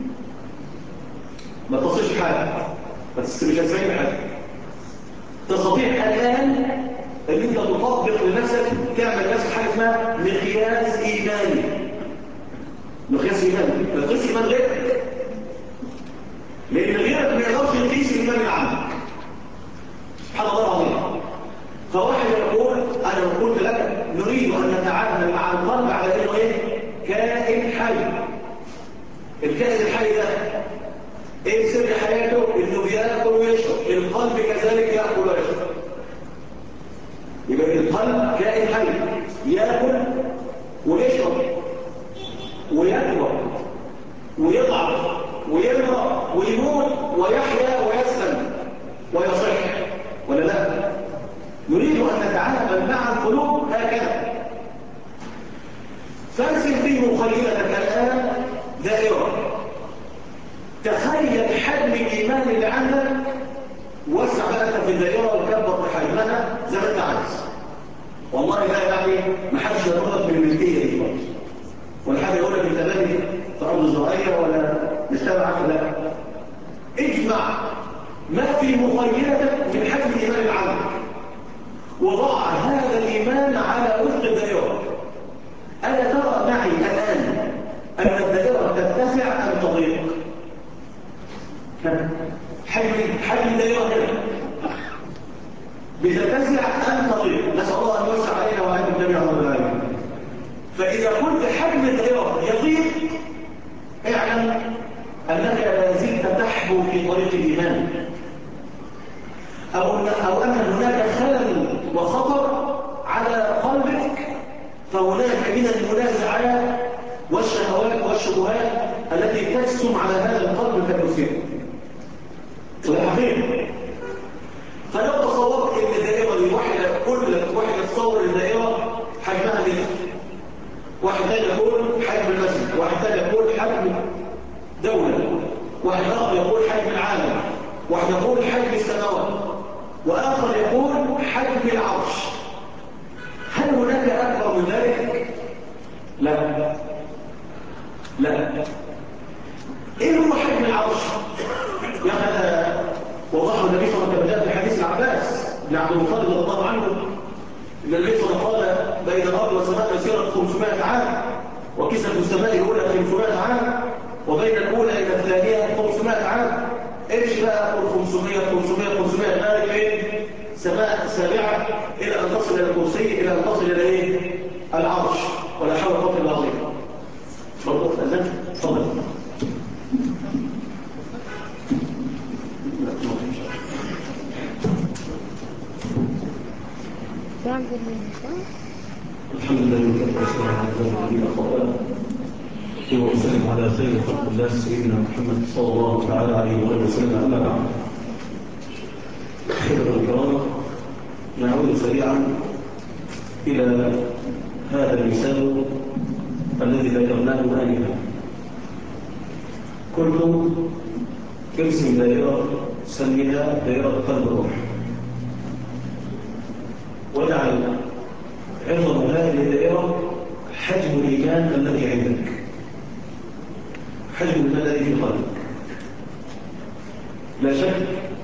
Speaker 1: ما تصيش حاجة. مش هتسمعين حاجة. تستطيع الآن أن أنت تطبق لنفسك تعمل لنفسك حاجة اسمها مقياس إيماني. مقياس إيماني. ما تقيس إيمان غيرك. لأن غيرك ما يقدرش يقيس الإيمان اللي عندك. سبحان الله العظيم. فواحد يقول أنا قلت لك نريد أن نتعامل مع القلب على إنه إيه؟ كائن حي. الكائن الحي ده إيه سر حياته؟ إنه بيأكل ويشرب. القلب كذلك يأكل ويشرب. يبقى القلب كائن حي يأكل ويشرب ويكبر ويضعف ويمرض ويموت ويحيا ويسلم ويصح. ولا لا؟ نريد أن نتعامل مع القلوب هكذا. فارسم في مخيلتك الآن دائرة، تخيل حجم الإيمان اللي عندك، وسع بقى في الدائرة وكبر بحجمها زي ما أنت عايز. والله لا يعني ما حدش يقولك من الملكية دي خالص، ولا حد يقولك أنت بادئ في أرض زراعية ولا مستبعد، لا. اجمع ما في مخيلتك من حجم الإيمان اللي عندك، وضع هذا الإيمان على وفق الدائرة. ألا ترى معي الآن أن الدائرة تتسع أم تضيق؟ حجم الدائرة هنا بتتسع أم تضيق؟ نسأل الله أن يوسع علينا وعليكم جميعا رب العالمين. فإذا كنت حجم الدائرة يضيق، اعلم أنك لا زلت تحبو في طريق الإيمان، أو أن هناك خلل وخطر على قلبك، فهناك من المنازعات والشهوات والشبهات التي تجسم على هذا القلب كالمسير. وده حقيقي. فلو تصورت ان الدائره دي واحده تصور الدائره حجمها كده، واحد ثاني يقول حجم المسجد، واحد ثاني يقول حجم دوله، واحد اخر يقول حجم العالم، واحد يقول حجم السماوات، واخر يقول حجم العرش. هل هناك اكبر من ذلك؟ لا لا. ايه هو حجم العرش؟ يعني وضحه النبي صلى الله عليه وسلم في حديث العباس بن عبد المطلب رضي الله عنه، ان النبي صلى الله عليه وسلم قال بين الارض والسماء مسيره 500 عام، وكسف السماء الاولى 500 عام، وبين الاولى الى الثانيه 500 عام. امشي بقى قول 500 مالك ايه؟ سماء سابعه الى ان تصل الى الكرسي، الى ان تصل الى ايه؟ العرش. ولا حول ولا قوه الا بالله. برضه اذن اتفضل. الحمد لله وكفى والسلام على نبينا الخطأ وسلم على خير خلق الله سيدنا محمد صلى الله تعالى عليه وآله وسلم. أما بعد، أخيرا الكرام، نعود سريعا إلى هذا المثال الذي ذكرناه آنفا. كل ارسم دائرة سميها دائرة قلب الروح، واجعل عظم هذه الدائرة حجم الإيمان الذي عندك، حجم الإيمان الذي في قلبك. لا شك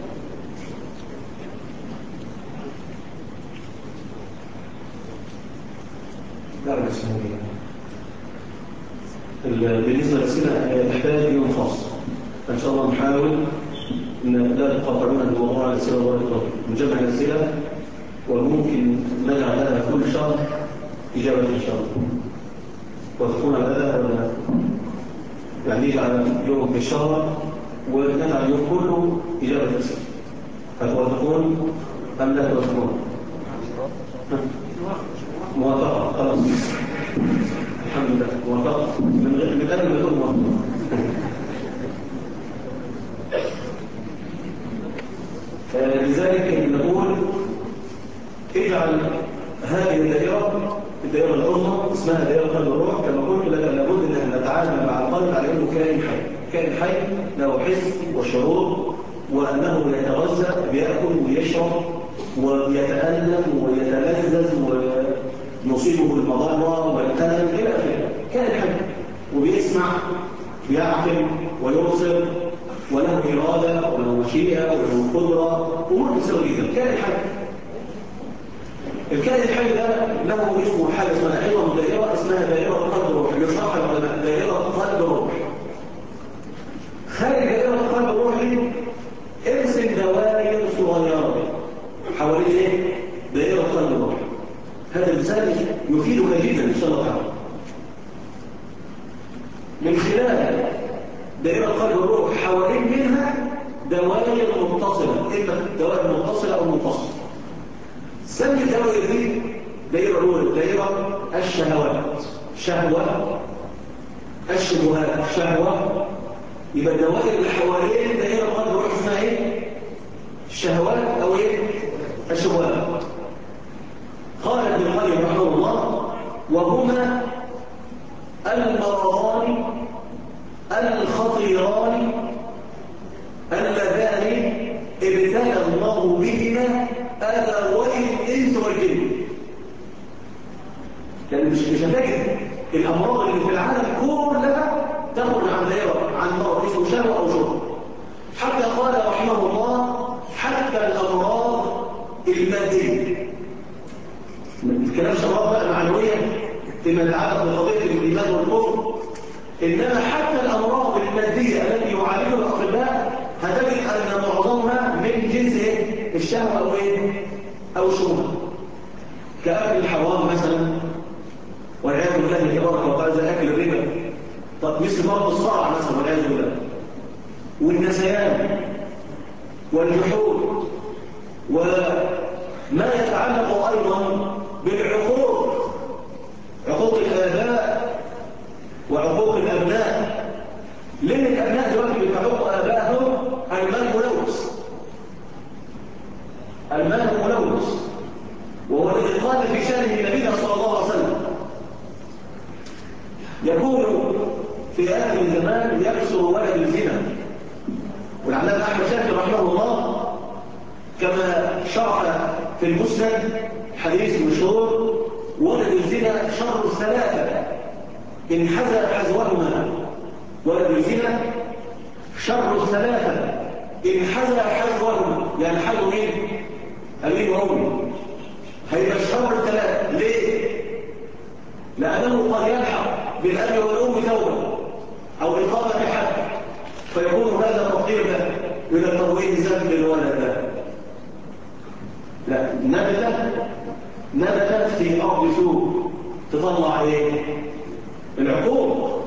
Speaker 1: بالنسبة للأسئلة تحتاج يوم خاص، إن شاء الله نحاول أن لا تقاطعونا بموضوع الأسئلة ولا الطريق، نجمع الأسئلة وممكن نجعل لها كل شهر إجابة إن شاء الله. وتكون هذا ولا يعني نجعل يوم في الشهر ونجعل اليوم كله إجابة أسئلة. هتوافقون أم لا توافقون؟ موافقة خلاص، الحمد لله موافقة من قبل ما تكون موافقة. لذلك نقول اجعل هذه الدائرة العظمى اسمها دائرة قلب الروح. كما قلت لك لابد ان نتعامل مع القلب على انه كائن حي له حس وشعور، وانه يتغذى بيأكل ويشرب ويتألم ويتلذذ ونصيبه المضرة والألم إلى آخره. كائن حي وبيسمع ويعقل ويبصر وله إرادة وله مشيئة وله قدرة، أمور كثيرة جدا. كائن حي. الكائن الحي ده له اسمه حاجة اسمها أيضا دائرة اسمها دائرة قلب الروح، يشرحها العلماء دائرة قلب الروح. خارج دائرة قلب الروح دي ارسم دوائر صغيرة حوالين ايه؟ دائرة قلب الروح. هذا المثال يفيدك جدا ان شاء الله تعالى. من خلال دائرة قلب الروح حوالين منها دوائر متصلة، اما دوائر متصلة او منفصلة. سمي الدوائر دي دائرة الاولى دائرة الشهوات، شهوة، الشبهات، شهوة. يبقى الدوائر اللي حوالين دائرة قلب الروح اسمها ايه؟ الشهوات او ايه؟ الشبهات. قال ابن القيم رحمه الله: وهما المرضان الخطيران اللذان ابتلى الله بهما أبوي الإنس والجن. يعني مش هتجد الأمراض اللي في العالم كلها تخرج عن دائرة عن مرض اسمه شهوة أو شهوة. حتى قال رحمه الله: حتى الأمراض المادية. الكلام شراب بقى معنوية فيما يتعلق بقضية الإيمان والكفر، إنما حتى الأمراض المادية التي يعالجها الأطباء هتجد أن معظمها من جنس الشهوة أو أو الشبهة، كأكل الحرام مثلا والعياذ بالله تبارك وتعالى، زي أكل الربا، طب مثل مرض الصرع مثلا والعياذ بالله، والنسيان والجحود، وما يتعلق أيضا بالعقوق، عقوق الآباء وعقوق الأبناء. لأن الأبناء دلوقتي بيتعقوا آبائهم المال ملوث، المال ملوث، وهو الذي قال في شأنه النبي صلى الله عليه وسلم: يكون في آخر الزمان يكثر ولد الزنا. والعلامة أحمد شاكر رحمه الله كما شرح في المسند حديث مشهور: ولد الزنا شر الثلاثة إن حذى حذوهما. ولد الزنا شر الثلاثة إن حذى حذوهما. يعني حذو مين؟ أمين وأمي. هيبقى الشر الثلاثة. ليه؟ لأنه قد يلحق بالأب والأم توبة أو إقامة حد، فيكون هذا تقدير له إلى ترويج ذنب الولد ده. لا، نبتت في أرض سوء تطلع إيه؟ العقوق.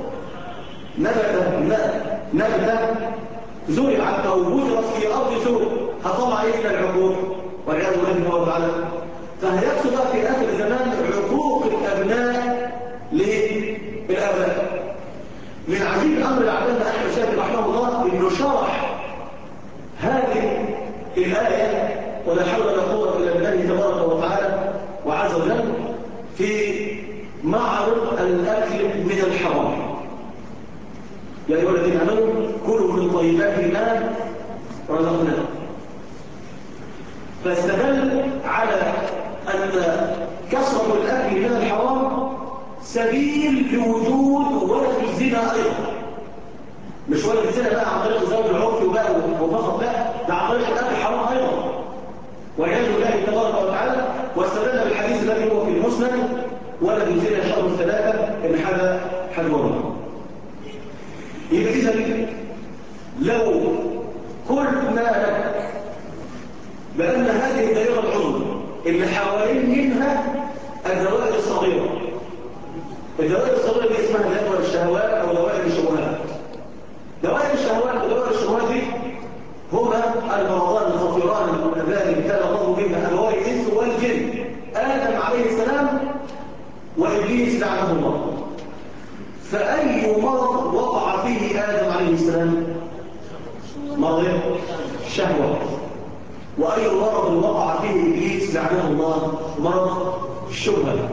Speaker 1: نبتة زرعت أو بذرت في أرض سوء هتطلع إيه من العقوق؟ والعياذ بالله تعالى. فهيحصل في آخر الزمان عقوق الأبناء للآباء. من عجيب الأمر العلامة أحمد شاكر رحمه الله إنه شرح هذه الآية ولا حول ولا قوة إلا بالله تبارك وتعالى وعز وجل في معرض الأكل من الحرام. يا أيها الذين آمنوا كلوا من طيبات ما رزقناكم. فاستدل على أن كثرة الأكل من الحرام سبيل لوجود ولد الزنا أيضا. مش ولد الزنا بقى عن طريق الزواج العرفي وبقى وفقط، لا، ده عن طريق الأكل الحرام أيضا والعياذ بالله تبارك وتعالى. واستدل بالحديث الذي هو في المسند: ولد الزنا شر الثلاثة إن حذوهما. يبقى إذا لو قلنا لك بأن هذه الدائرة العظمى اللي حوالين منها الدوائر الصغيرة، الدوائر الصغيرة اللي اسمها دوائر الشهوات أو دوائر الشبهات. دوائر الشهوات ودوائر الشبهات دي هما المرضان الخطيران اللذان كان الله بهما أبوي الإنس والجن، آدم عليه السلام وإبليس لعنه الله. فأي مرض وقع فيه آدم عليه السلام؟ مرض الشهوة. وأي مرض وقع فيه إبليس لعنه الله؟ مرض الشبهة.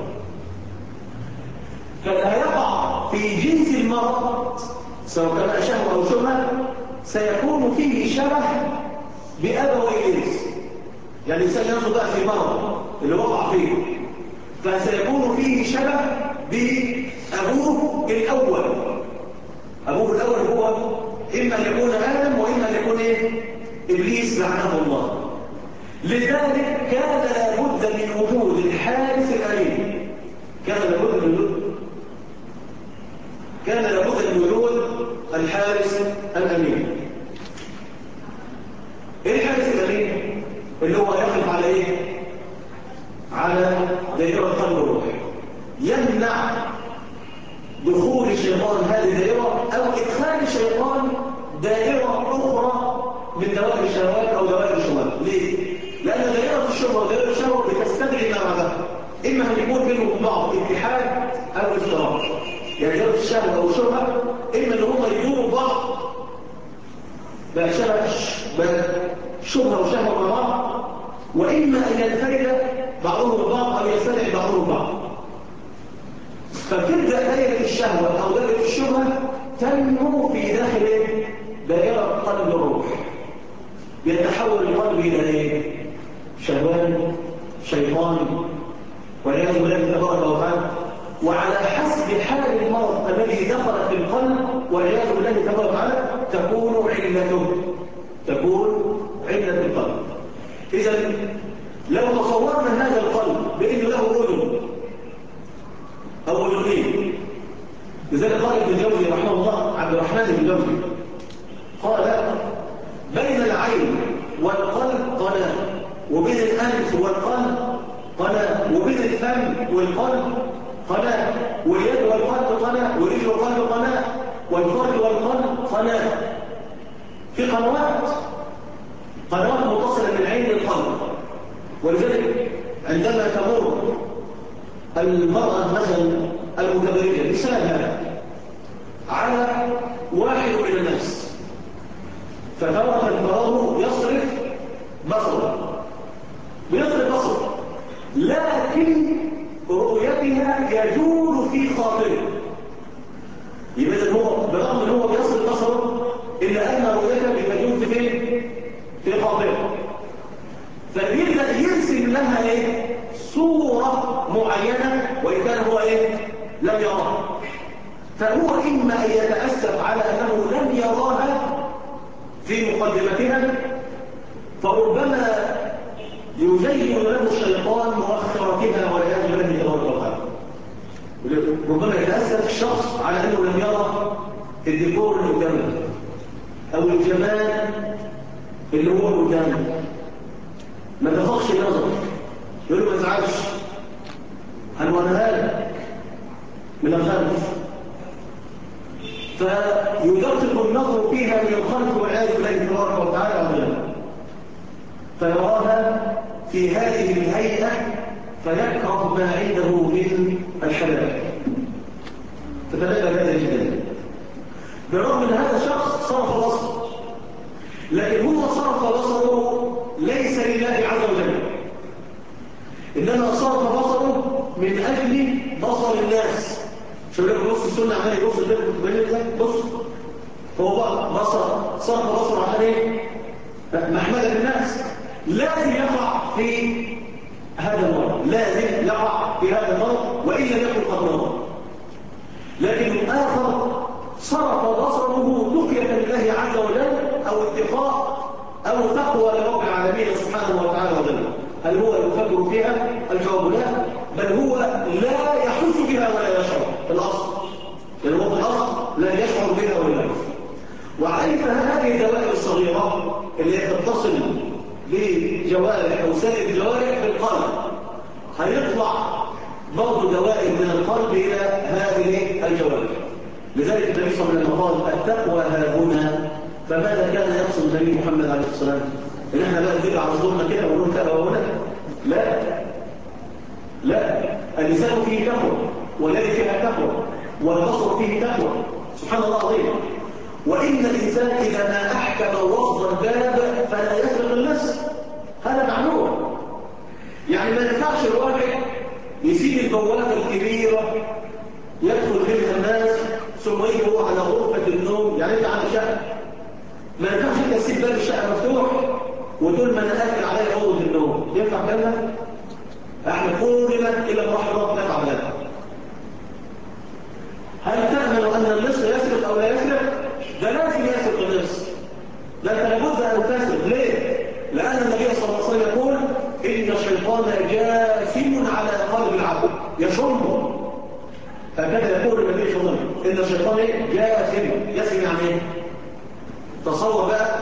Speaker 1: فلا يقع في جنس المرض سواء كان شهوة أو شبهة سيكون فيه شبه بأبوي الإنس. يعني الإنسان ينظر بقى في مرض اللي وقع فيه فسيكون فيه شبه بأبوه الأول. أبوه الأول هو إما أن يكون آدم وإما أن يكون إبليس لعنه الله. لذلك كان لابد من وجود الحارس الأمين. كان لابد من وجود الحارس الأمين. إيه الحارس الأمين؟ اللي هو يقف على إيه؟ على دائرة قلب الروح، يمنع دخول الشيطان هذه الدائرة أو إدخال الشيطان دائرة أخرى من دوائر الشهوات أو دوائر الشهوات. ليه؟ لأن دائرة الشهوة ودائرة الشهوة بتستدعي ما بعدها، إما أن يكون بينهم بعض اتحاد أو افتراق. يعني دائرة الشهوة أو الشهوة إما أن هم يدوروا بعض بقى شبهة وشهوة مع بعض، وإما أن ينفرد بعضهم البعض أو يستدعي بعضهم البعض. فبتبدأ دائرة الشهوة أو دائرة الشبهة تنمو في داخل دائرة قلب الروح، يتحول القلب إلى شهوان شيطان والعياذ بالله تبارك وتعالى، وعلى حسب حال المرض الذي دخل في القلب والعياذ بالله تبارك وتعالى تكون علة القلب. إذا لو تصورنا هذا القلب بأنه له أذن أو أذنين، لذلك قال ابن الجوزي رحمه الله، عبد الرحمن بن الجوزي قال: بين العين والقلب قناة، وبين الأنف والقلب قناة، وبين الفم والقلب قناة، واليد والقلب قناة، والرجل والقلب قناة، والفرج والقلب قناة. في قنوات متصلة من العين للقلب. ولذلك عندما تمر المرأة مثلا المتبرجة مثالها على واحد من الناس فتراه يصرف بصره، لكن رؤيتها يجول في خاطره، يبقى هو برغم ان هو بيصرف بصره الا ان رؤيتها بتجول في خاطره، فبيبدا يرسم لها صوره معينه وان كان هو لم يراها. فهو اما ان يتاسف على انه لم يراها في مقدمتها، فربما يزين له الشيطان مؤخرتها والعياذ بالله تبارك وتعالى. ربما يتاسف الشخص على انه لم يرى الديكور اللي قدامه او الجمال اللي هو قدامه، ما تفقش نظر، يقول له ما تزعلش هنوريها لك من الخلف، فيدقق النظر فيها من الخلف والعياذ بالله تبارك وتعالى عظيما، فيراها في هذه الهيئة فيكره ما عنده من الحلال. فتبدأ هذا جدا. برغم ان هذا الشخص صرف بصره، لكن هو صرف بصره ليس لله عز وجل، انما صرف بصره من اجل بصر الناس. شو لك نص السنه عمال يبص لك بص، هو بقى صرف بصره عشان محمده الناس. لازم يقع في هذا المرض وان لم يكن قد مرض. لكن الاخر صرف بصره تقية لله عز وجل او اتقاء او تقوى لرب العالمين سبحانه وتعالى وجل. هل هو يفكر فيها؟ الجواب لا، بل هو لا يحس بها ولا يشعر في الاصل، لأن هو في الاصل لا يشعر بها ولا يشعر. وعليك هذه الدوائر الصغيرة اللي تتصل بجوارح او سائر الجوارح بالقلب، هيطلع برضه دوائر من القلب الى هذه الجوارح. لذلك النبي صلى الله عليه وسلم قال: التقوى ها هنا. فماذا كان يقصد النبي محمد عليه الصلاه والسلام؟ ان احنا بقى نجيب على صدورنا كده ونقول تقوى هنا؟ لا، اللسان فيه تقوى، والذي فيها تقوى، والبصر فيه تقوى. سبحان الله العظيم. وان الانسان اذا ما احكم وصل الباب فلا يسرق النفس، هذا معلوم. يعني ما ينفعش الواحد يسيب البوابه الكبيره يدخل منها الناس ثم يجوا على غرفه النوم. يعني انت عندك شقه، ما ينفعش انت تسيب باب الشقه مفتوح وتقول ما انا قافل عليا اوضه النوم. ينفع كده؟ احنا كلنا الى مرحله نفعل هذا. هل تامن ان اللص يسرق او لا يسرق؟ ده لازم يسرق اللص، ده انت لابد ان تسرق. ليه؟ لان النبي صلى الله عليه وسلم يقول: ان الشيطان جاثم على قلب العبد يشمه. هكذا يقول النبي صلى الله عليه وسلم: ان الشيطان جاثم يعني ايه؟ تصور بقى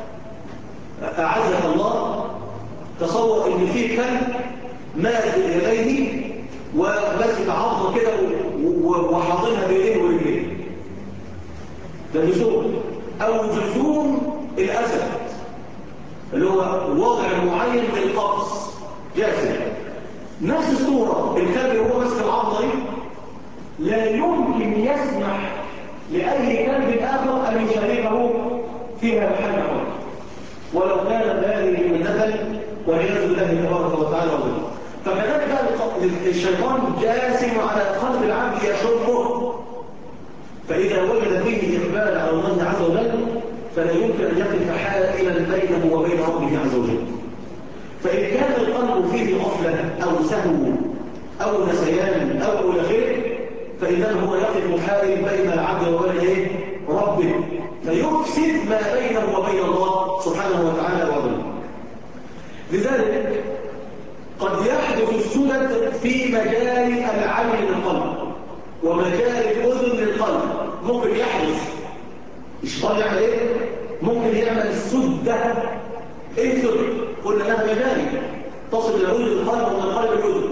Speaker 1: اعزك الله، تصور ان في كلب ماسك يديه وماسك عظمه كده وحاضنها بايديه ورجليه، ده لزوم او جزوم الاسد اللي هو وضع معين للقبض جاثم. نفس الصوره الكلب وهو ماسك العظمه دي لا يمكن يسمح لاي كلب اخر ان يشاركه فيها بحاجه، ولو كانت هذه من نفل والعياذ بالله تبارك وتعالى وظلم. فكذلك الشيطان جاسم على قلب العبد يشمه، فإذا وجد فيه إقبال على الله عز وجل فلا يمكن أن يقف حائلا بينه وبين ربه عز وجل. فإن كان القلب فيه غفلة أو سهو أو نسيان أو إلى آخره فإنما هو يقف حائل بين العبد وبين ربه، فيفسد ما بينه وبين الله سبحانه وتعالى وظلم. لذلك قد يحدث السدد في مجال العين للقلب ومجال الأذن للقلب. ممكن يحدث الشيطان يعمل ايه؟ ممكن يعمل سدة. ايه سدة؟ قلنا لها مجال تصل الى اذن القلب ومن القلب الاذن.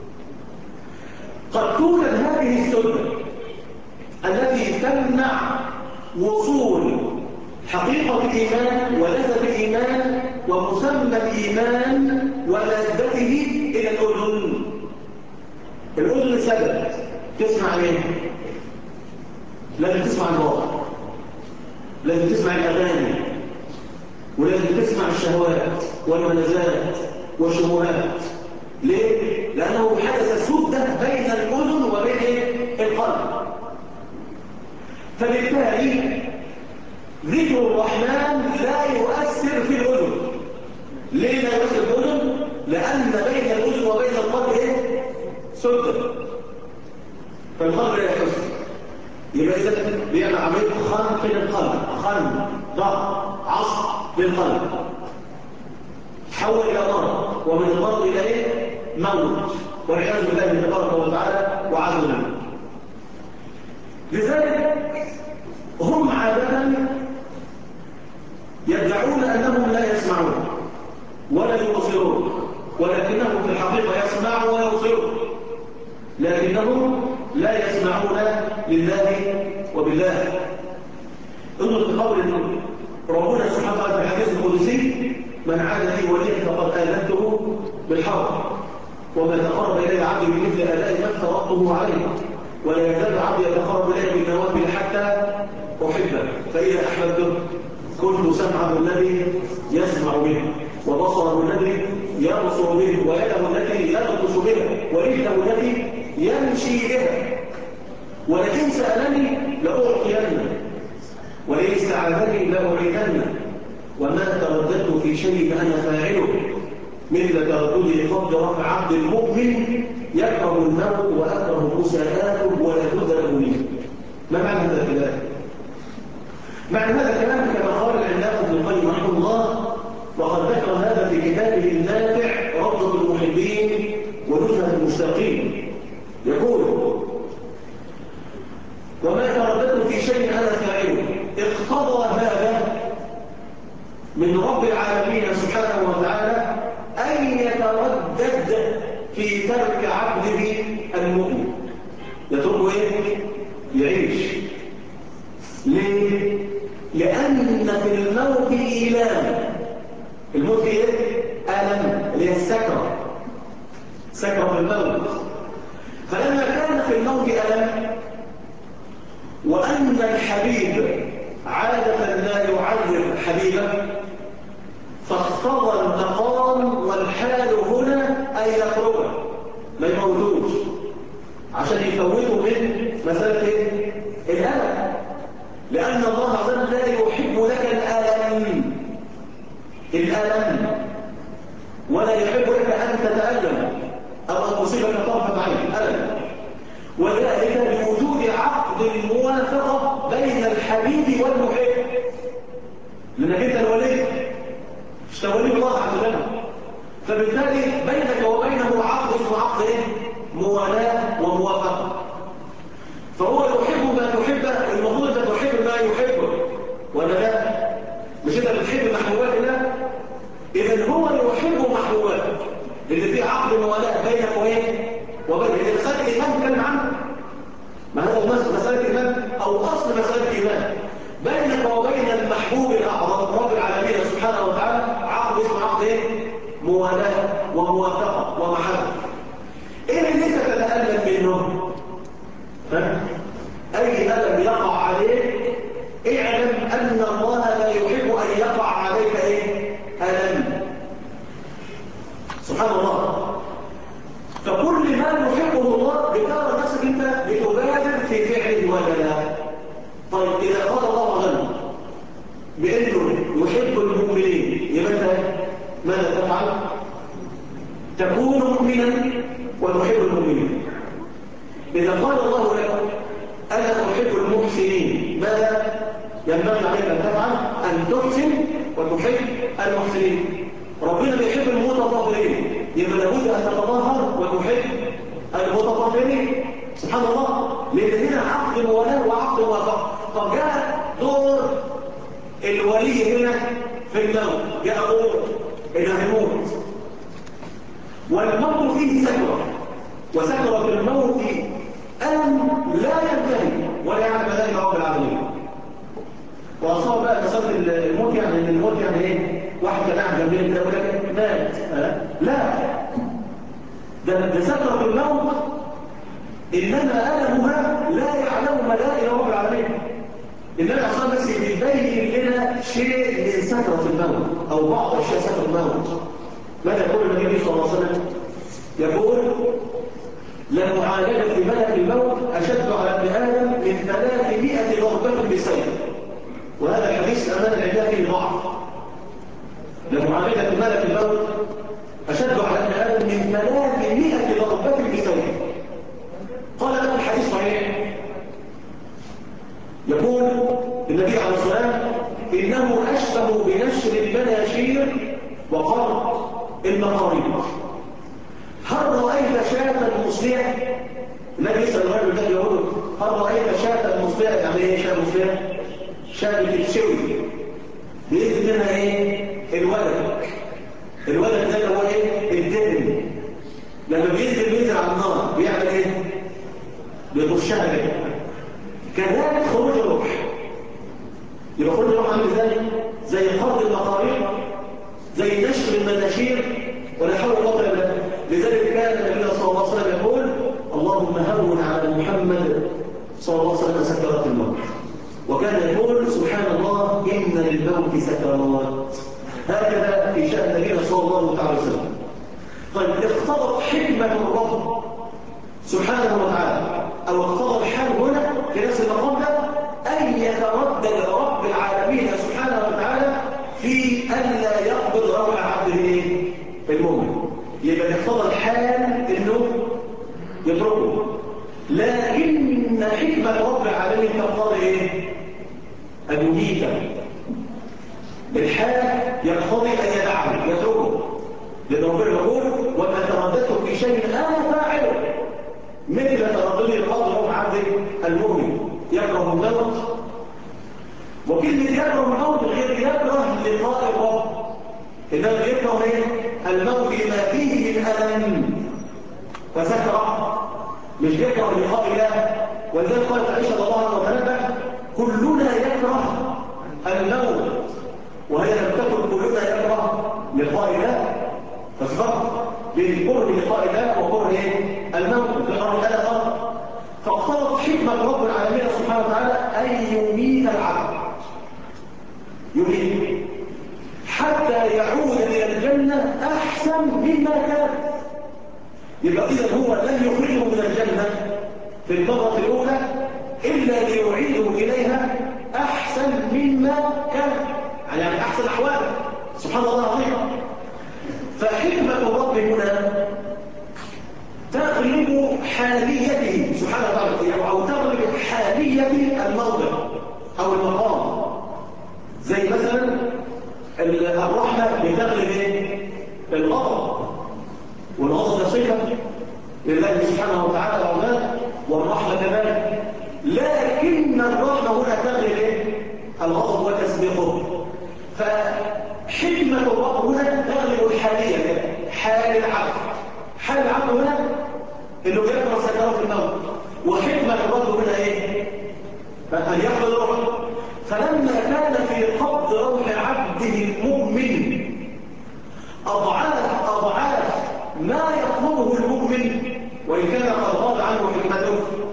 Speaker 1: قد توجد هذه السدة التي تمنع وصول حقيقة الإيمان ولذة الإيمان ومسمى الإيمان ولذته إلى الأذن. الأذن سبب تسمع ايه؟ لازم تسمع الواقع، لازم تسمع الأغاني، ولازم تسمع الشهوات والملذات والشبهات. ليه؟ لأنه حدث سدة بين الأذن وبين القلب. فبالتالي ذكر الرحمن لا يؤثر في الأذن. ليه لا يؤثر في الأذن؟ لأن بين الأذن وبين القلب سدة، فالقلب لا يحس. يبقى إذا بيعمل عملية خنق للقلب، خنق ضغط عصب للقلب، تحول إلى مرض، ومن المرض إلى موت، والعياذ بالله تبارك وتعالى وعز وجل. لذلك هم عادة يدعون أنهم لا يسمعون ولا يبصرون، ولكنهم في الحقيقة يسمعون ويبصرون، لكنهم لا يسمعون لله وبالله. انظر في قول ربنا سبحانه وتعالى في الحديث القدسي: من عاد لي وليا فقد آذنته بالحرب، وما تقرب إلي عبدي بمثل آلاء ما افترضته عليه، ولا يزال عبدي يتقرب إلي بالنوافل حتى أحبه، فإذا أحببته كنت سمعه الذي يسمع به، وبصره الذي يبصر به، ويده التي يبطش بها، ورجله التي يمشي بها، ولئن سألني لأعطينه، ولئن استعاذني لأعيذنه، وما ترددت في شيء أنا فاعله مثل ترددي قبل رفع عبد المؤمن يكره الموت وأكره مساءاته ولا بد له منه. ما معنى هذا الكلام؟ معنى هذا الكلام كما قال العلامة ابن القيم رحمه الله، وقد ذكر هذا في كتابه النافع روضة المحبين ونزهة المشتاقين، يقول: وما ترددت في شيء أنا فاعله، اقتضى هذا من رب العالمين سبحانه وتعالى أن يتردد في ترك عبده المؤمن. يتركه يعيش. ليه؟ لأن في الموت إيلام. الموت ألم، اللي هي السكرة، سكرة الموت. فلما كان في الموت ألم، وأن الحبيب عادة لا يعذب حبيبه، فاقتضى الانتقام والحال هنا أن يتركه، ما يموتوش عشان يفوتوا من مسألة الألم، لأن الله عز وجل لا يحب لك الألم ولا يحب لك أن تتألم أو أن تصيبك طرفة عين ألم، وذلك بوجود عقد الموافقة بين الحبيب والمحب، لأنك أنت الولي مش تولي الله عز وجل، فبالتالي بينك وبينه عقد اسمه عقد موالاة وموافقة. فهو يحب ما تحبه، المفروض أنت تحب ما يحبه ولا لا؟ مش أنت بتحب محبوبات الله؟ إذن هو يحب محبوبات اللي فيه عقد موالاه بينك وبين مسألة الإيمان كلمة عنه. ما هذا مسألة الإيمان أو أصل مسألة الإيمان بينك وبين المحبوب الأعظم رب العالمين سبحانه وتعالى عقد اسمه عقد موالاه وموافقة ومحبة. إيه اللي أنت كل ما يحبه الله بترى نفسك انت بتبادر في فعله ولا لا؟ طيب اذا قال الله غني بانه يحب المؤمنين يبقى انت ماذا تفعل؟ تكون مؤمنا وتحب المؤمنين. اذا قال الله لك انا احب المحسنين ماذا ينبغي عليك ان تفعل؟ ان تحسن وتحب المحسنين. ربنا بيحب المتطهرين يبقى لابد ان تتطهر وتحب المتطهرين. سبحان الله، لان هنا عقد موالاه وعقد موافقه. طب جاء دور الولي هنا في الموت، جاء دور اللي هيموت، والموت فيه سكره، وسكره الموت ألم لا ينتهي ولا يعلم ذلك رب العالمين. وأصاب بقى مسألة الموت يعني ان الموت يعني ايه؟ واحد كان قاعد جنبين كده يقول لك مات. لا، ده سكرة الموت انما ألمها لا يعلم ملائكة رب العالمين. النبي اصلا بس بيبين لنا شيء من سكرة الموت او بعض اشياء سكرة الموت. ماذا يقول النبي صلى الله عليه وسلم؟ يقول لمعالجة ملك الموت أشد على ابن آدم من 300 ضربة بسيف. وهذا الحديث أمام العلماء فيه ضعف. لمعالجة ملك الموت أشد على ابن آدم من 300 ضربة بسيف. قال لك الحديث صحيح. يقول النبي عليه الصلاة والسلام إنه أشبه بنشر المناشير وقرض المقارير. هل رأيت شاة مصلحة؟ النبي يسأل الرجل ده يقول له هل رأيت شاة مصلحة؟ يعني ايه شاة مصلحة؟ شاة بتتشوي بينزل منها ايه؟ الولد ده هو ايه؟ الدهن. لما بينزل على النار بيعمل ايه؟ بيطشها كده. كذلك خروج الروح. يبقى خروج الروح عامل ازاي؟ زي قرض المقارير، زي نشر المناشير، ولا حول ولا قوة الا بالله. لذلك كان النبي صلى الله عليه وسلم يقول اللهم هون على محمد صلى الله عليه وسلم سكرات الموت. وكان يقول سبحان الله إن للموت سكرات. هكذا في شأن النبي صلى الله عليه وسلم. طيب اقتضت حكمة الرب سبحانه وتعالى أو اقتضى الحال هنا في نفس المقام ده أن يتردد رب العالمين سبحانه وتعالى في أن لا يقبض روح عبده المؤمن. يبقى اقتضى الحال انه يتركه، لكن حكمة رب العالمين تقتضي ايه؟ ان يميته. الحال يقتضي ان يدعه يتركه، لان ربنا يقول وما ترددتم في شيء انا فاعله مثل تردد القبض روح عبد المؤمن. يكره الموت، وكلمة يكره الموت غير يكره لقاء الرب، إنما يكره الموت لما فيه من ألم وسكرة، مش يكره لقاء الله. ولذلك قالت عائشة رضي الله عنها وتنبه كلنا يكره الموت، وهي لم تكن كلنا يكره لقاء الله. فالفرق بين كره لقاء الله وكره الموت في الأرض الأرض. فاقتضت حكمة رب العالمين سبحانه وتعالى أن يميت العبد، يميت حتى يعود إلى الجنة أحسن مما كان. يبقى إذا هو لن يخرجه من الجنة في المرة الأولى إلا ليعيده إليها أحسن مما كان، يعني أحسن أحواله. سبحان الله العظيم. فحكمة الرب هنا تغلب حاليته سبحانه وتعالى، أو تغلب حالية الموضع أو المقام. زي مثلا الرحمة بتغلب الغضب، والغضب صفة لله سبحانه وتعالى العباد، والرحمة كذلك. لكن الرحمة هنا تغلب الغضب وتسبقه. فحكمة الرب هنا تغلب الحالية، حال العبد. حال العبد هنا انه يكره سكرات الموت، وحكمة الرب هنا ايه؟ أن يقبل روحه. فلما كان في قبض روح عبده المؤمن أضعاف ما يطلبه المؤمن، وإن كان قد غاب عنه حكمته،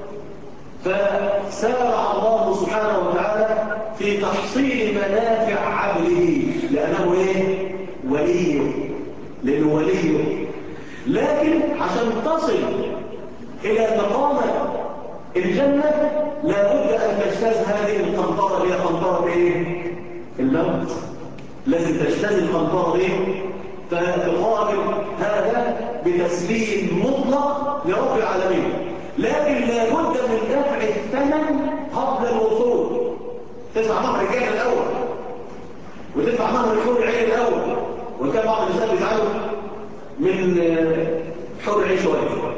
Speaker 1: فسارع الله سبحانه وتعالى في تحصيل منافع عبده، لأنه وليه؟ لأنه وليه. لكن عشان تصل إلى مقام الجنة لابد أن تجتاز هذه القنطرة. هي قنطرة إيه؟ الموت. لازم تجتاز القنطرة دي، فتقابل هذا بتسليم مطلق لرب العالمين. لكن لابد من دفع الثمن قبل الوصول. تدفع مهر الجنة الأول، وتدفع مهر الحور العين الأول، وكان بعض النساء بيتعالوا من حور العين شوية.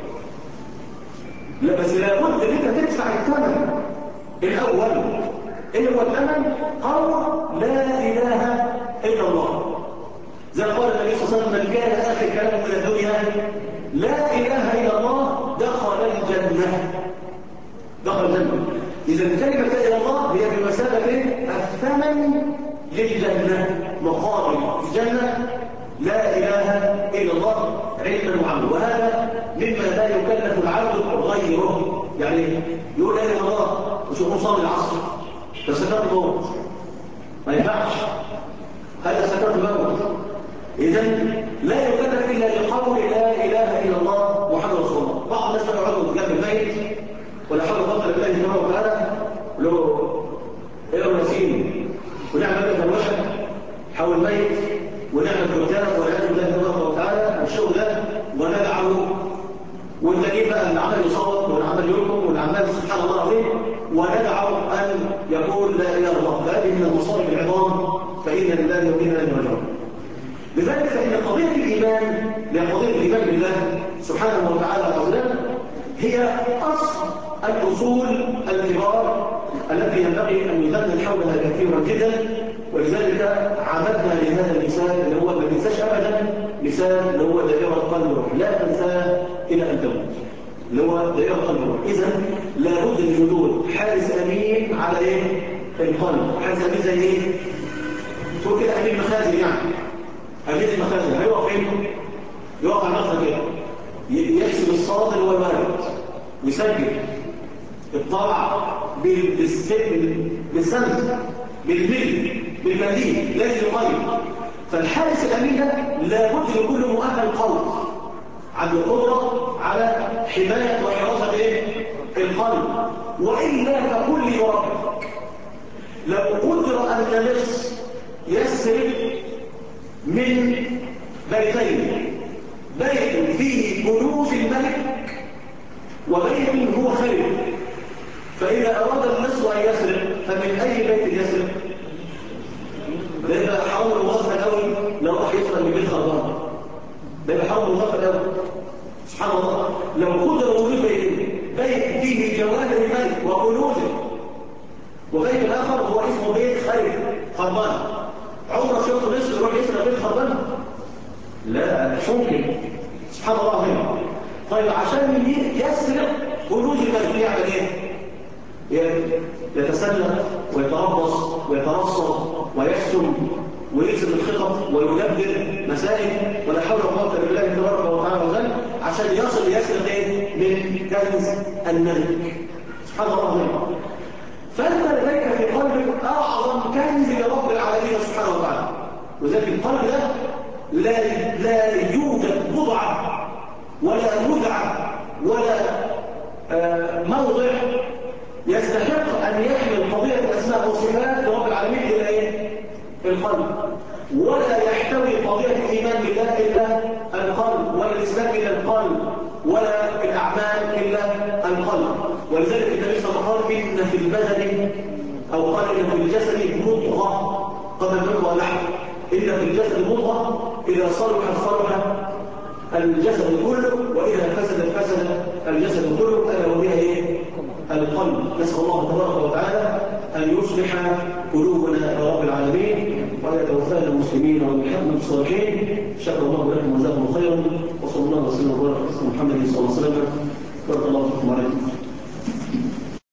Speaker 1: لا بس لابد ان انت تدفع الثمن الاول، اللي هو الثمن قول لا اله الا الله. زي قال النبي صلى الله عليه وسلم: من كان اخر كلامه من الدنيا لا اله الا الله دخل الجنه. دخل الجنه. اذا كلمه لا اله الا الله هي بمثابه الثمن للجنه، مقابل الجنه لا إله إلا الله علما وعملا. وهذا مما لا يكلف العبد غيره. يعني يقول لا إله إلا الله وشوف مصلي العصر ده سكرت الموت، ما ينفعش، هذا سكرت الموت. إذا لا يكلف إلا بقول لا إله إلا الله محمد رسول الله. بعض الناس يقعدوا جنب الميت ولا حول ولا قوة إلا بالله تبارك وتعالى له اقرا ياسين ونعمل له فروشه حول الميت ونعمل كتاب والعياذ بالله تبارك وتعالى الشغل ده وندعه، والتانيين بقى اللي عمال يصوت واللي عمال يركض واللي عمال سبحان الله العظيم وندعه ان يقول لا اله الا الله. هذه من المصائب العظام، فإنا لله وإنا إليه راجعون. لذلك فإن قضية الإيمان لقضية الإيمان بالله سبحانه وتعالى عز وجل هي أصل الأصول الكبار التي ينبغي أن يذنن حولها كثيرا جدا. ولذلك عمدنا لهذا المثال اللي هو ما تنساش أبدا، مثال اللي هو دائرة قلب الروح، لا تنساه إلى أن تموت، اللي هو دائرة قلب الروح. إذا لابد من وجود حارس أمين على إيه؟ القلب. حارس أمين زي إيه؟ تقول كده أمين مخازن، يعني أمين المخازن هيقف فين؟ يقف على المخزن كده يحسب الصادر والوارد ويسجل الطبع بالسند بالملي بالمليم، لازم يقيم. فالحارس الأمين ده لابد يكون له مؤهل قوي، عنده قدرة على حماية وحراسة إيه؟ القلب. وإلا فكل يربك لو قدر أن مصر يسرق من بيتين، بيت فيه كنوز الملك وبيت هو خارج، فإذا أراد المصر أن يسرق فمن أي بيت يسرق؟ ده يبقى حرام المغفل قوي لو راح يسرق من بيت خربان، ده يبقى حرام المغفل قوي. سبحان الله، لو قدر وجود بيت فيه جواهر الملك وكنوزه وبيت الآخر هو اسمه بيت خارج خربان، عمرك شفت مصر يروح يسرق بيت خربان؟ لا مش ممكن. سبحان الله العظيم. طيب عشان يسرق كنوز الملك يعمل ايه؟ يتسلق ويتربص ويترصد ويحسم ويرسم الخطط ويدبر مسائل ولا حول ولا قوه الا بالله تبارك وتعالى عشان يصل يسرق ايه؟ من كنز الملك. سبحان الله العظيم. فانت لديك في قلبك اعظم كنز لرب العالمين سبحانه وتعالى. وذلك القلب ده لا يوجد بضعه ولا مدعه ولا موضع يستحق أن يحمل قضية الأسماء والصفات لرب العالمين إلا إيه؟ القلب. ولا يحتوي قضية الإيمان بالله إلا القلب، ولا الإسلام إلا القلب، ولا الأعمال إلا القلب. ولذلك النبي صلى الله عليه وسلم قال: إن في البدن أو قال إن في الجسد مضغة قبل المضغة لحم. إن في الجسد مضغة إذا صلحت صلح الجسد كله، وإذا فسد الجسد كله، ألا وهي إيه؟ القلب. نسأل الله تبارك وتعالى أن يصلح قلوبنا يا رب العالمين، وأن يتوفانا المسلمين ويحبنا الصالحين. شكر الله لكم وجزاكم خيرا، وصلى الله وسلم وبارك على محمد صلى الله عليه وسلم. بارك الله فيكم وعليكم.